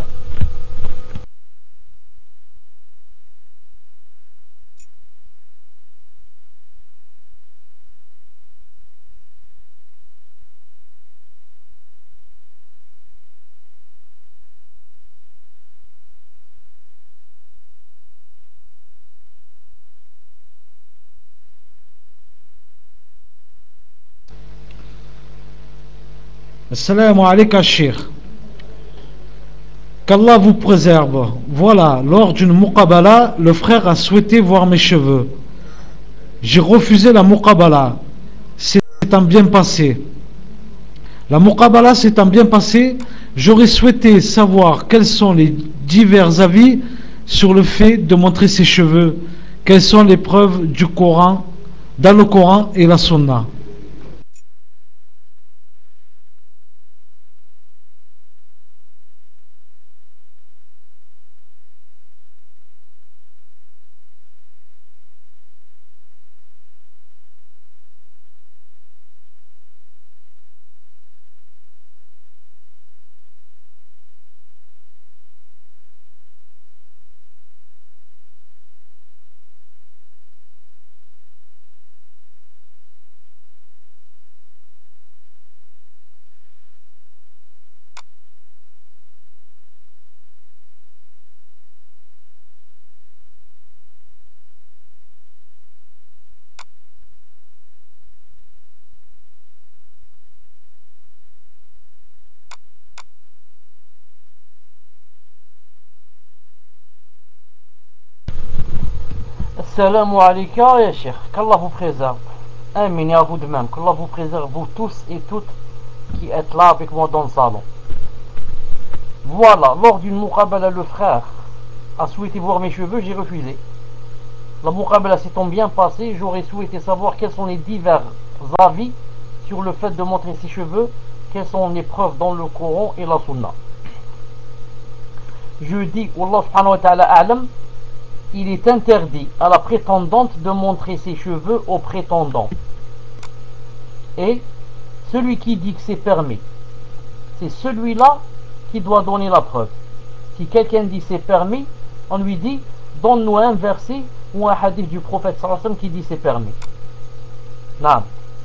Assalamu alaikum, Cheikh. Qu'Allah vous préserve. Voilà, lors d'une muqabala, le frère a souhaité voir mes cheveux. J'ai refusé la muqabala. C'est un bien passé. La muqabala s'étant bien passée, j'aurais souhaité savoir quels sont les divers avis sur le fait de montrer ses cheveux, quelles sont les preuves du Coran, dans le Coran et la Sunna. Assalamu alaikum, ya Cheikh. Qu'Allah vous préserve. Amin, et à vous de même. Qu'Allah vous préserve, vous tous et toutes qui êtes là avec moi dans le salon. Voilà, lors d'une muqabala, le frère a souhaité voir mes cheveux, j'ai refusé. La muqabala s'étant bien passée, j'aurais souhaité savoir quels sont les divers avis sur le fait de montrer ses cheveux, quelles sont les preuves dans le Coran et la Sunna. Je dis, Wallah subhanahu wa ta'ala a'lam, il est interdit à la prétendante de montrer ses cheveux au prétendant. Et celui qui dit que c'est permis, c'est celui-là qui doit donner la preuve. Si quelqu'un dit c'est permis, on lui dit donne-nous un verset ou un hadith du prophète sallallahu alayhi wa sallam qui dit c'est permis. Non.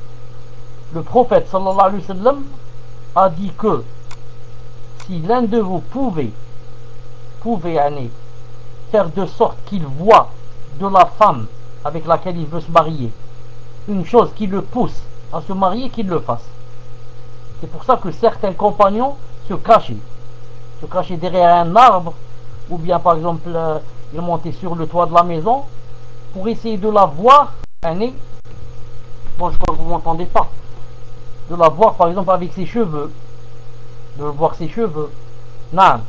Le prophète sallallahu alayhi wa sallam a dit que si l'un de vous pouvait, pouvait aller faire de sorte qu'il voit de la femme avec laquelle il veut se marier une chose qui le pousse à se marier, qu'il le fasse. C'est pour ça que certains compagnons se cachaient, se cachaient derrière un arbre, ou bien par exemple euh, ils montaient sur le toit de la maison pour essayer de la voir. Année, bon je crois que vous m'entendez pas, de la voir par exemple avec ses cheveux, de voir ses cheveux. Non.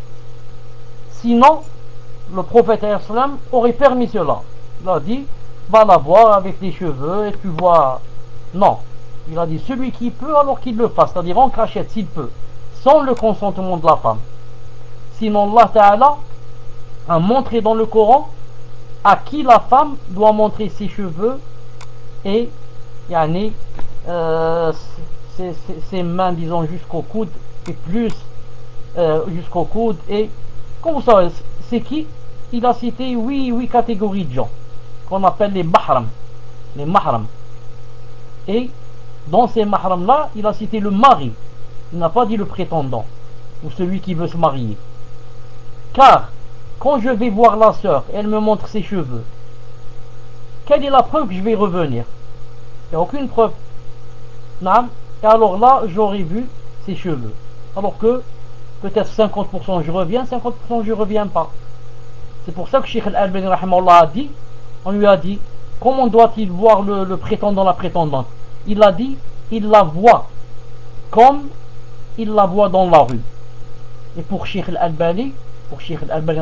Sinon, le prophète aurait permis cela. Il a dit, va la voir avec les cheveux et tu vois. Non. Il a dit, celui qui peut, alors qu'il le fasse, c'est-à-dire en cachette s'il peut, sans le consentement de la femme. Sinon, Allah Ta'ala a montré dans le Coran à qui la femme doit montrer ses cheveux et yani, euh, ses, ses, ses mains, disons, jusqu'au coude et plus euh, jusqu'au coude. Et comme vous savez, c'est qui? Il a cité huit, huit catégories de gens qu'on appelle les mahram, les mahram. Et dans ces mahram là, il a cité le mari. Il n'a pas dit le prétendant ou celui qui veut se marier. Car quand je vais voir la sœur, elle me montre ses cheveux. Quelle est la preuve que je vais revenir? Il n'y a aucune preuve. Non. Et alors là, j'aurais vu ses cheveux. Alors que peut-être cinquante pour cent je reviens, cinquante pour cent je reviens pas. C'est pour ça que Cheikh Al-Albani a dit, on lui a dit, comment doit-il voir le, le prétendant, la prétendante? Il a dit, il la voit comme il la voit dans la rue. Et pour Cheikh Al-Albani, pour Cheikh Al-Albani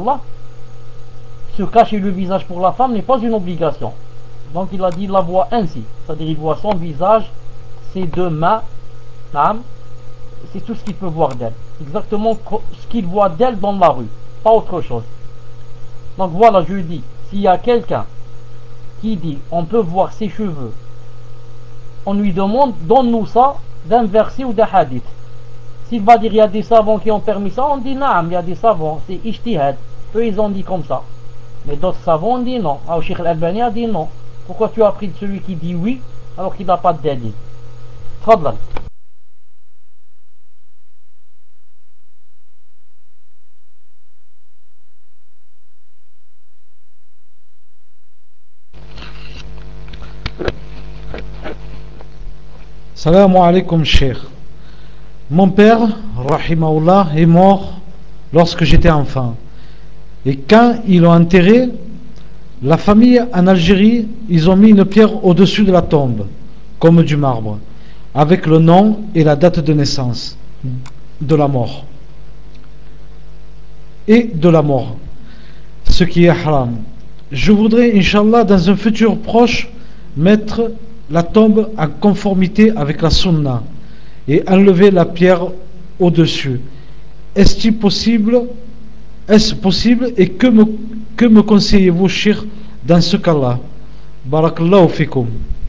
se cacher le visage pour la femme n'est pas une obligation. Donc il a dit, il la voit ainsi, c'est-à-dire il voit son visage, ses deux mains, c'est tout ce qu'il peut voir d'elle. Exactement ce qu'il voit d'elle dans la rue, pas autre chose. Donc voilà, je dis, s'il y a quelqu'un qui dit on peut voir ses cheveux, on lui demande donne-nous ça d'un verset ou d'un hadith. S'il va dire il y a des savants qui ont permis ça, on dit non, il y a des savants, c'est ijtihad. Eux ils ont dit comme ça. Mais d'autres savants ont dit non. Alors Cheikh Al-Albani a dit non. Pourquoi tu as pris de celui qui dit oui alors qu'il n'a pas de dalil? Tfadlal. Salam alaikum, Cheikh. Mon père, rahimahullah, est mort lorsque j'étais enfant. Et quand ils l'ont enterré, la famille en Algérie, ils ont mis une pierre au-dessus de la tombe, comme du marbre, avec le nom et la date de naissance de la mort. Et de la mort, ce qui est haram. Je voudrais, Inch'Allah, dans un futur proche, mettre la tombe en conformité avec la sunna et enlever la pierre au-dessus. Est-ce possible Est-ce possible et que me, que me conseillez-vous, Cheikh, dans ce cas-là? Barakallahu fikum.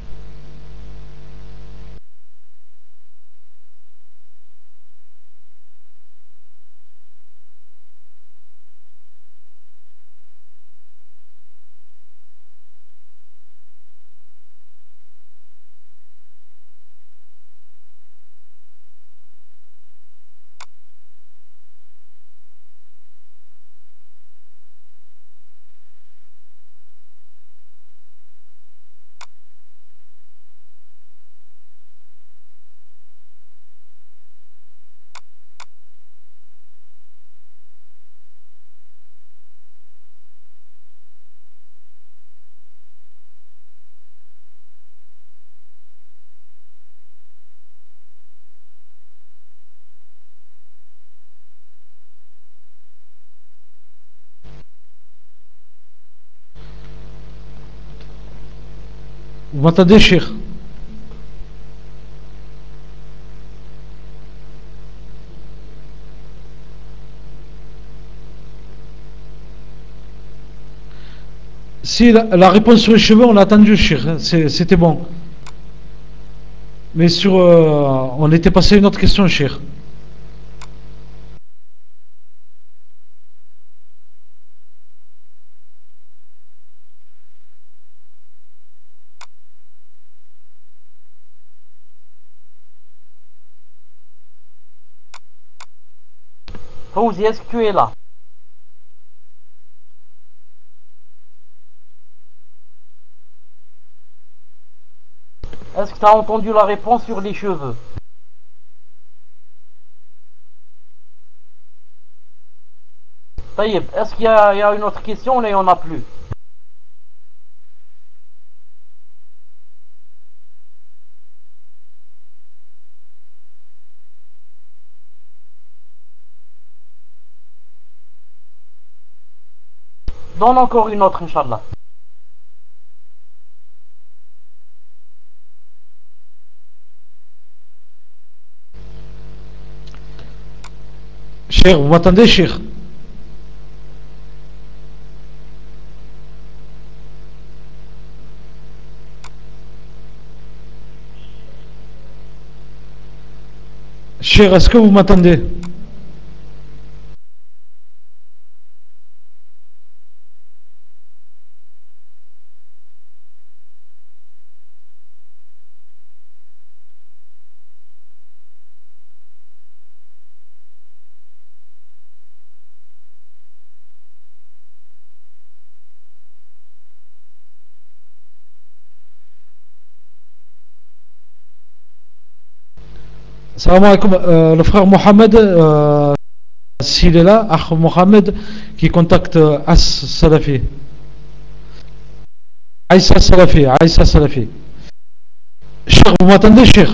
Vous m'entendez, Cheikh? Si la, la réponse sur les cheveux, on l'a attendu, Cheikh, c'est- c'était bon. Mais sur, euh, on était passé à une autre question, Cheikh. Fawzi, est-ce que tu es là? Est-ce que tu as entendu la réponse sur les cheveux? Taïeb, est-ce qu'il y a, il y a une autre question? Là, il n'y en a plus. Donne encore une autre, Inch'Allah. Cheikh, vous m'entendez, Cheikh? Cheikh, est-ce que vous m'entendez? Salam alaikum, euh, le frère Mohamed, euh, s'il est là, Akh Mohamed, qui contacte euh, As Salafi. Aïssa Salafi, Aïssa Salafi. Cheikh, vous m'entendez, Cheikh?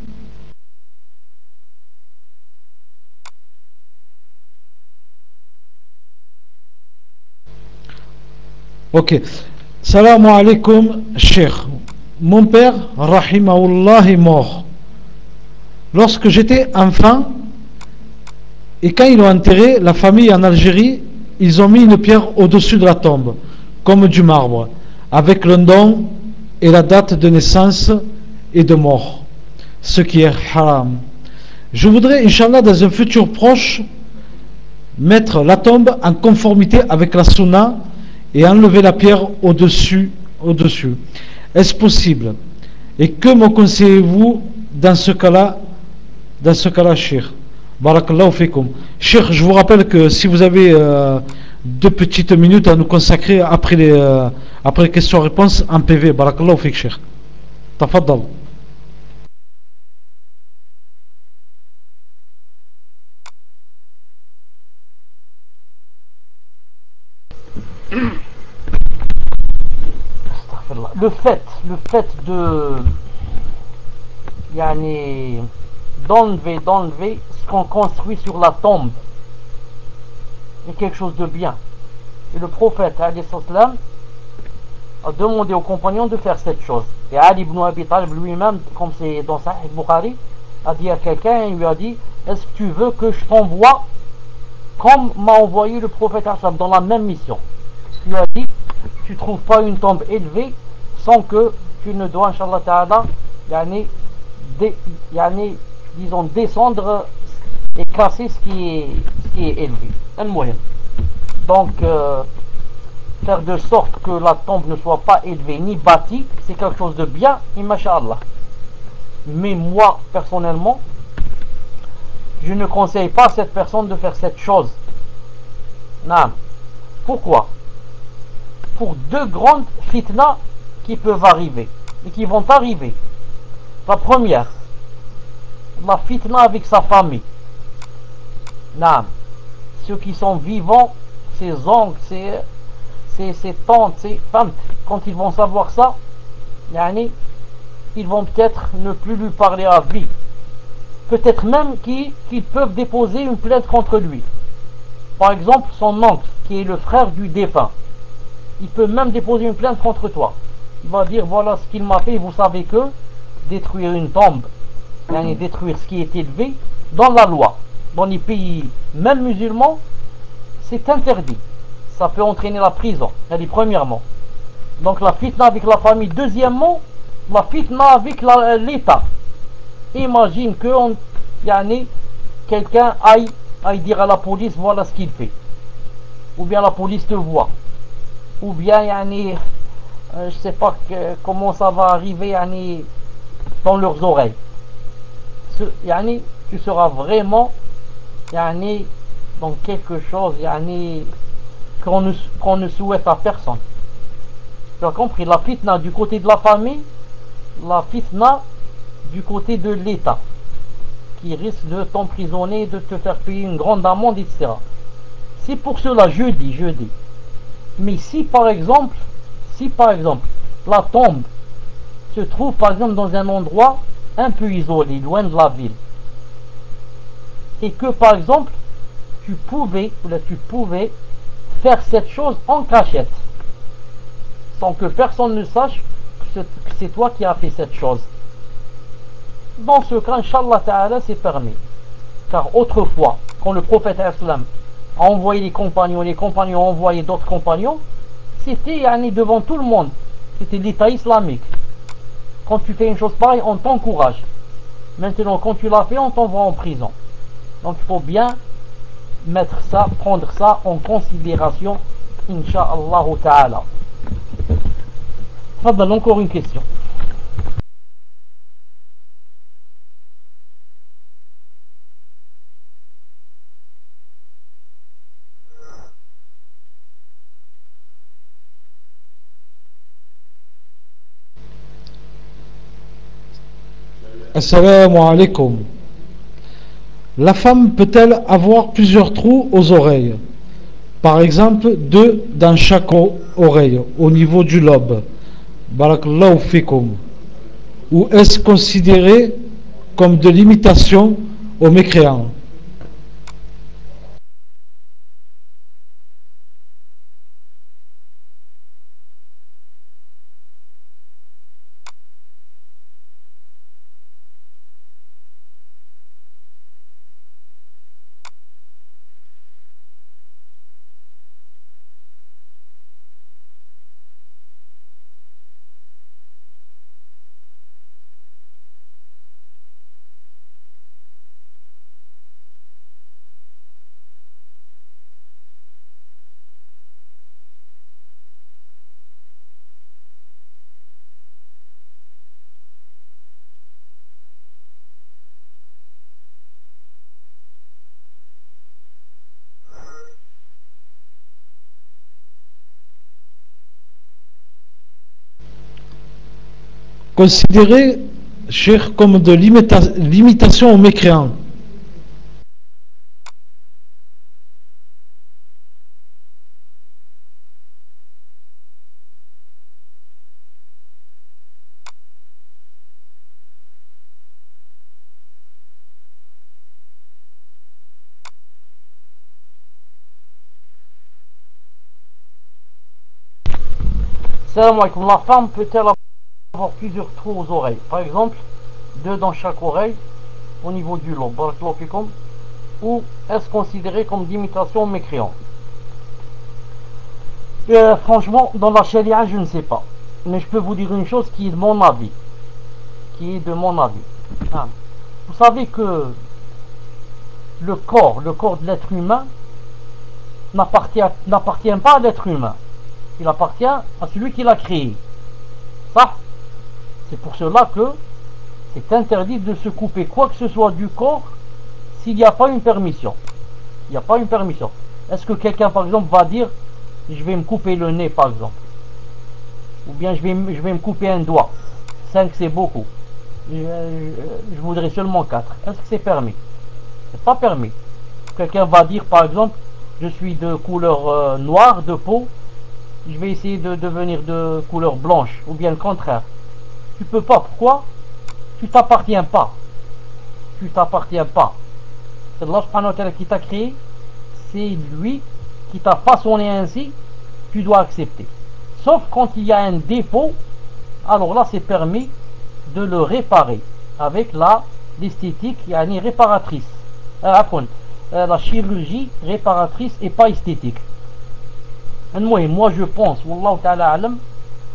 Ok. Salam alaikum, Cheikh. Mon père, rahimahullah, est mort. Lorsque j'étais enfant, et quand ils l'ont enterré, la famille en Algérie, ils ont mis une pierre au-dessus de la tombe, comme du marbre, avec le nom et la date de naissance et de mort, ce qui est haram. Je voudrais, Inch'Allah, dans un futur proche, mettre la tombe en conformité avec la sunna et enlever la pierre au-dessus. Au-dessus. Est-ce possible? Et que me conseillez-vous dans ce cas-là, dans ce cas-là, Cheikh? Barakallahu fikum. Cheikh, je vous rappelle que si vous avez euh, deux petites minutes à nous consacrer après les, euh, après les questions-réponses en P V, Barakallahu fik, Cheikh. Tafaddal. Le fait, le fait de, yani, d'enlever, d'enlever ce qu'on construit sur la tombe est quelque chose de bien. Et le prophète, alayhi salam, a demandé aux compagnons de faire cette chose. Et Ali ibn Abi Talib lui-même, comme c'est dans Sahih Bukhari, a dit à quelqu'un, il lui a dit, est-ce que tu veux que je t'envoie comme m'a envoyé le prophète dans la même mission? Il lui a dit, tu ne trouves pas une tombe élevée sans que tu ne dois, Inch'Allah Ta'ala, yani, dé, yani, disons, descendre et casser ce qui est, ce qui est élevé. Un moyen. Donc, euh, faire de sorte que la tombe ne soit pas élevée ni bâtie, c'est quelque chose de bien, et masha'Allah. Mais moi, personnellement, je ne conseille pas à cette personne de faire cette chose. Non. Pourquoi? Pour deux grandes fitnas qui peuvent arriver, et qui vont arriver. La première, la fitna avec sa famille. Non. Ceux qui sont vivants, ses oncles, ses, ses, ses tantes, ses femmes, quand ils vont savoir ça, yani, ils vont peut-être ne plus lui parler à vie. Peut-être même qu'ils, qu'ils peuvent déposer une plainte contre lui. Par exemple, son oncle, qui est le frère du défunt, il peut même déposer une plainte contre toi. Il va dire, voilà ce qu'il m'a fait, vous savez que détruire une tombe, yani détruire ce qui est élevé, dans la loi, dans les pays même musulmans, c'est interdit. Ça peut entraîner la prison, yani premièrement. Donc la fitna avec la famille. Deuxièmement, la fitna avec la- l'État. Imagine que on, yani, quelqu'un aille, aille dire à la police voilà ce qu'il fait. Ou bien la police te voit. Ou bien, yani, euh, je sais pas que, comment ça va arriver yani, dans leurs oreilles. Ce, yani, tu seras vraiment yani, dans quelque chose yani, qu'on ne, qu'on ne souhaite à personne. Tu as compris? La fitna du côté de la famille, la fitna du côté de l'État, qui risque de t'emprisonner, de te faire payer une grande amende, et cetera. C'est pour cela, je dis, je dis. Mais si par exemple, si par exemple, la tombe se trouve par exemple dans un endroit un peu isolé, loin de la ville, et que par exemple, tu pouvais, ou là, tu pouvais faire cette chose en cachette, sans que personne ne sache que c'est toi qui as fait cette chose. Dans ce cas, Inch'Allah Ta'ala, c'est permis. Car autrefois, quand le prophète Islam a envoyé les compagnons, les compagnons ont envoyé d'autres compagnons, c'était yani, devant tout le monde. C'était l'État islamique. Quand tu fais une chose pareille, on t'encourage. Maintenant, quand tu l'as fait, on t'envoie en prison. Donc il faut bien mettre ça, prendre ça en considération, Inch'Allah Ta'ala. Fadal, encore une question. Assalamu alaikum. La femme peut-elle avoir plusieurs trous aux oreilles? Par exemple, deux dans chaque oreille, au niveau du lobe. Barakallahu fikum. Ou est-ce considéré comme de l'imitation aux mécréants? Considéré, cher, comme de l'imita- l'imitation aux mécréants. Salam alaikum. La femme peut-elle avoir plusieurs trous aux oreilles? Par exemple, deux dans chaque oreille, au niveau du lobe. Barakallahu fikum. Ou est-ce considéré comme d'imitation aux mécréants? Euh, franchement, dans la charia, je ne sais pas. Mais je peux vous dire une chose qui est de mon avis. Qui est de mon avis. Hein. Vous savez que le corps, le corps de l'être humain n'appartient, n'appartient pas à l'être humain. Il appartient à celui qui l'a créé. Ça, c'est pour cela que c'est interdit de se couper quoi que ce soit du corps s'il n'y a pas une permission. Il n'y a pas une permission. Est-ce que quelqu'un, par exemple, va dire je vais me couper le nez, par exemple, ou bien je vais, je vais me couper un doigt? Cinq, c'est beaucoup. Je, je, je voudrais seulement quatre. Est-ce que c'est permis? C'est pas permis. Quelqu'un va dire, par exemple, je suis de couleur euh, noire de peau, je vais essayer de devenir de couleur blanche, ou bien le contraire. Tu peux pas. Pourquoi? Tu t'appartiens pas. Tu t'appartiens pas. C'est Allah subhanahu wa ta'ala qui t'a créé, c'est lui qui t'a façonné ainsi, tu dois accepter. Sauf quand il y a un défaut, alors là c'est permis de le réparer avec la l'esthétique, yani réparatrice. Euh, euh, la chirurgie réparatrice et pas esthétique. Moi, moi je pense, wallahu ta'ala alam,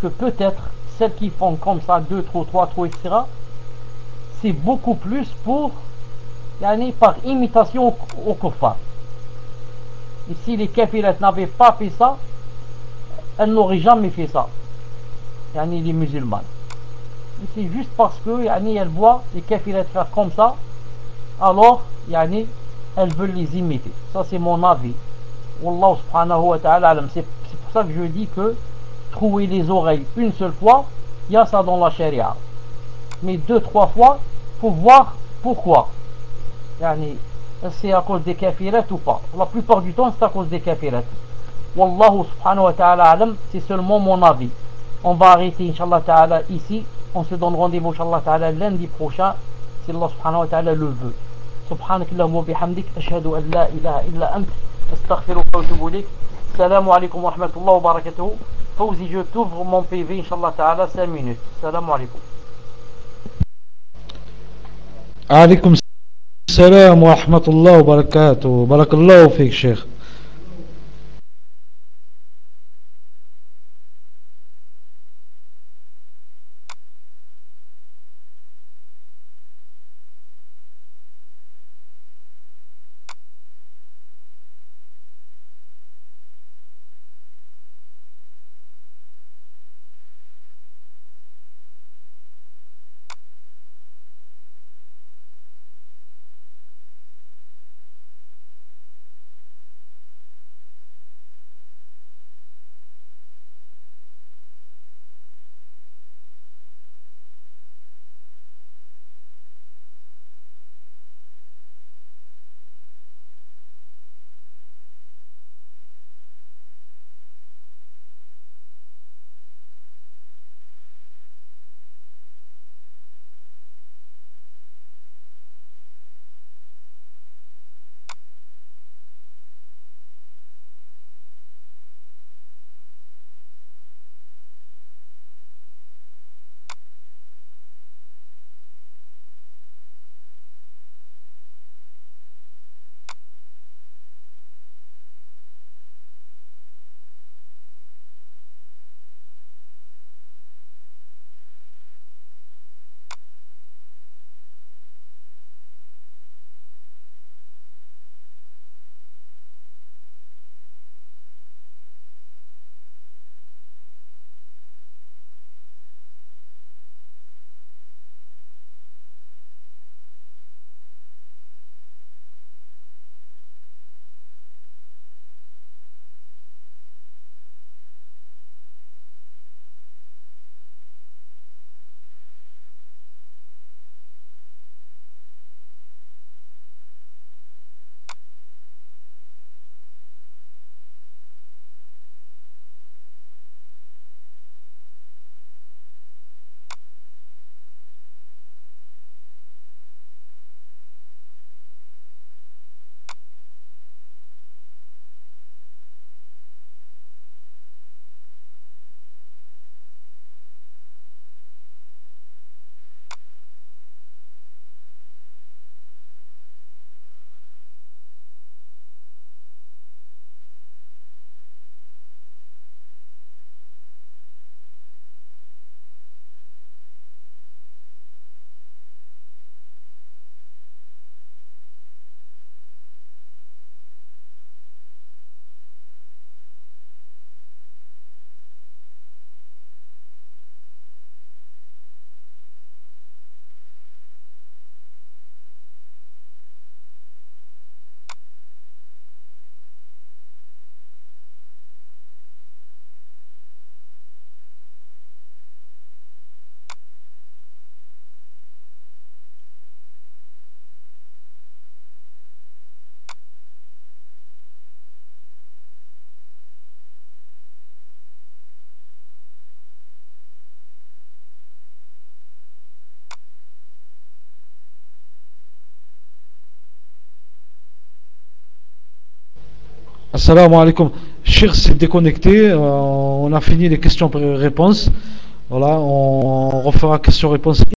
que peut-être celles qui font comme ça, deux trous, trois trous, et cetera, c'est beaucoup plus pour, yani, par imitation au, au kuffar. Et si les kafirettes n'avaient pas fait ça, elles n'auraient jamais fait ça, yani, les musulmanes. Et c'est juste parce que, yani, elles voient les kafirettes faire comme ça, alors, yani, elles veulent les imiter. Ça, c'est mon avis. Wallahu subhanahu wa ta'ala. C'est pour ça que je dis que trouer les oreilles une seule fois, il y a ça dans la charia. Mais deux, trois fois, faut voir pourquoi. Yani, c'est à cause des kafirettes ou pas. La plupart du temps, c'est à cause des kafirettes. Wallahu subhanahu wa ta'ala alam, c'est seulement mon avis. On va arrêter, inshallah ta'ala, ici. On se donne rendez-vous, inshallah ta'ala, lundi prochain, si Allah subhanahu wa ta'ala le veut. سبحانك اللهم وبحمدك أشهد أن لا إله إلا أنت أستغفرك وأتوب إليك السلام عليكم ورحمة الله وبركاته فوزي je t'ouvre mon P V Inch'Allah Ta'ala cinq minutes السلام عليكم عليكم السلام ورحمة الله وبركاته بارك الله فيك شيخ. Assalamu alaikum. Cheikh s'est déconnecté. Euh, on a fini les questions-réponses. Voilà, on refera questions-réponses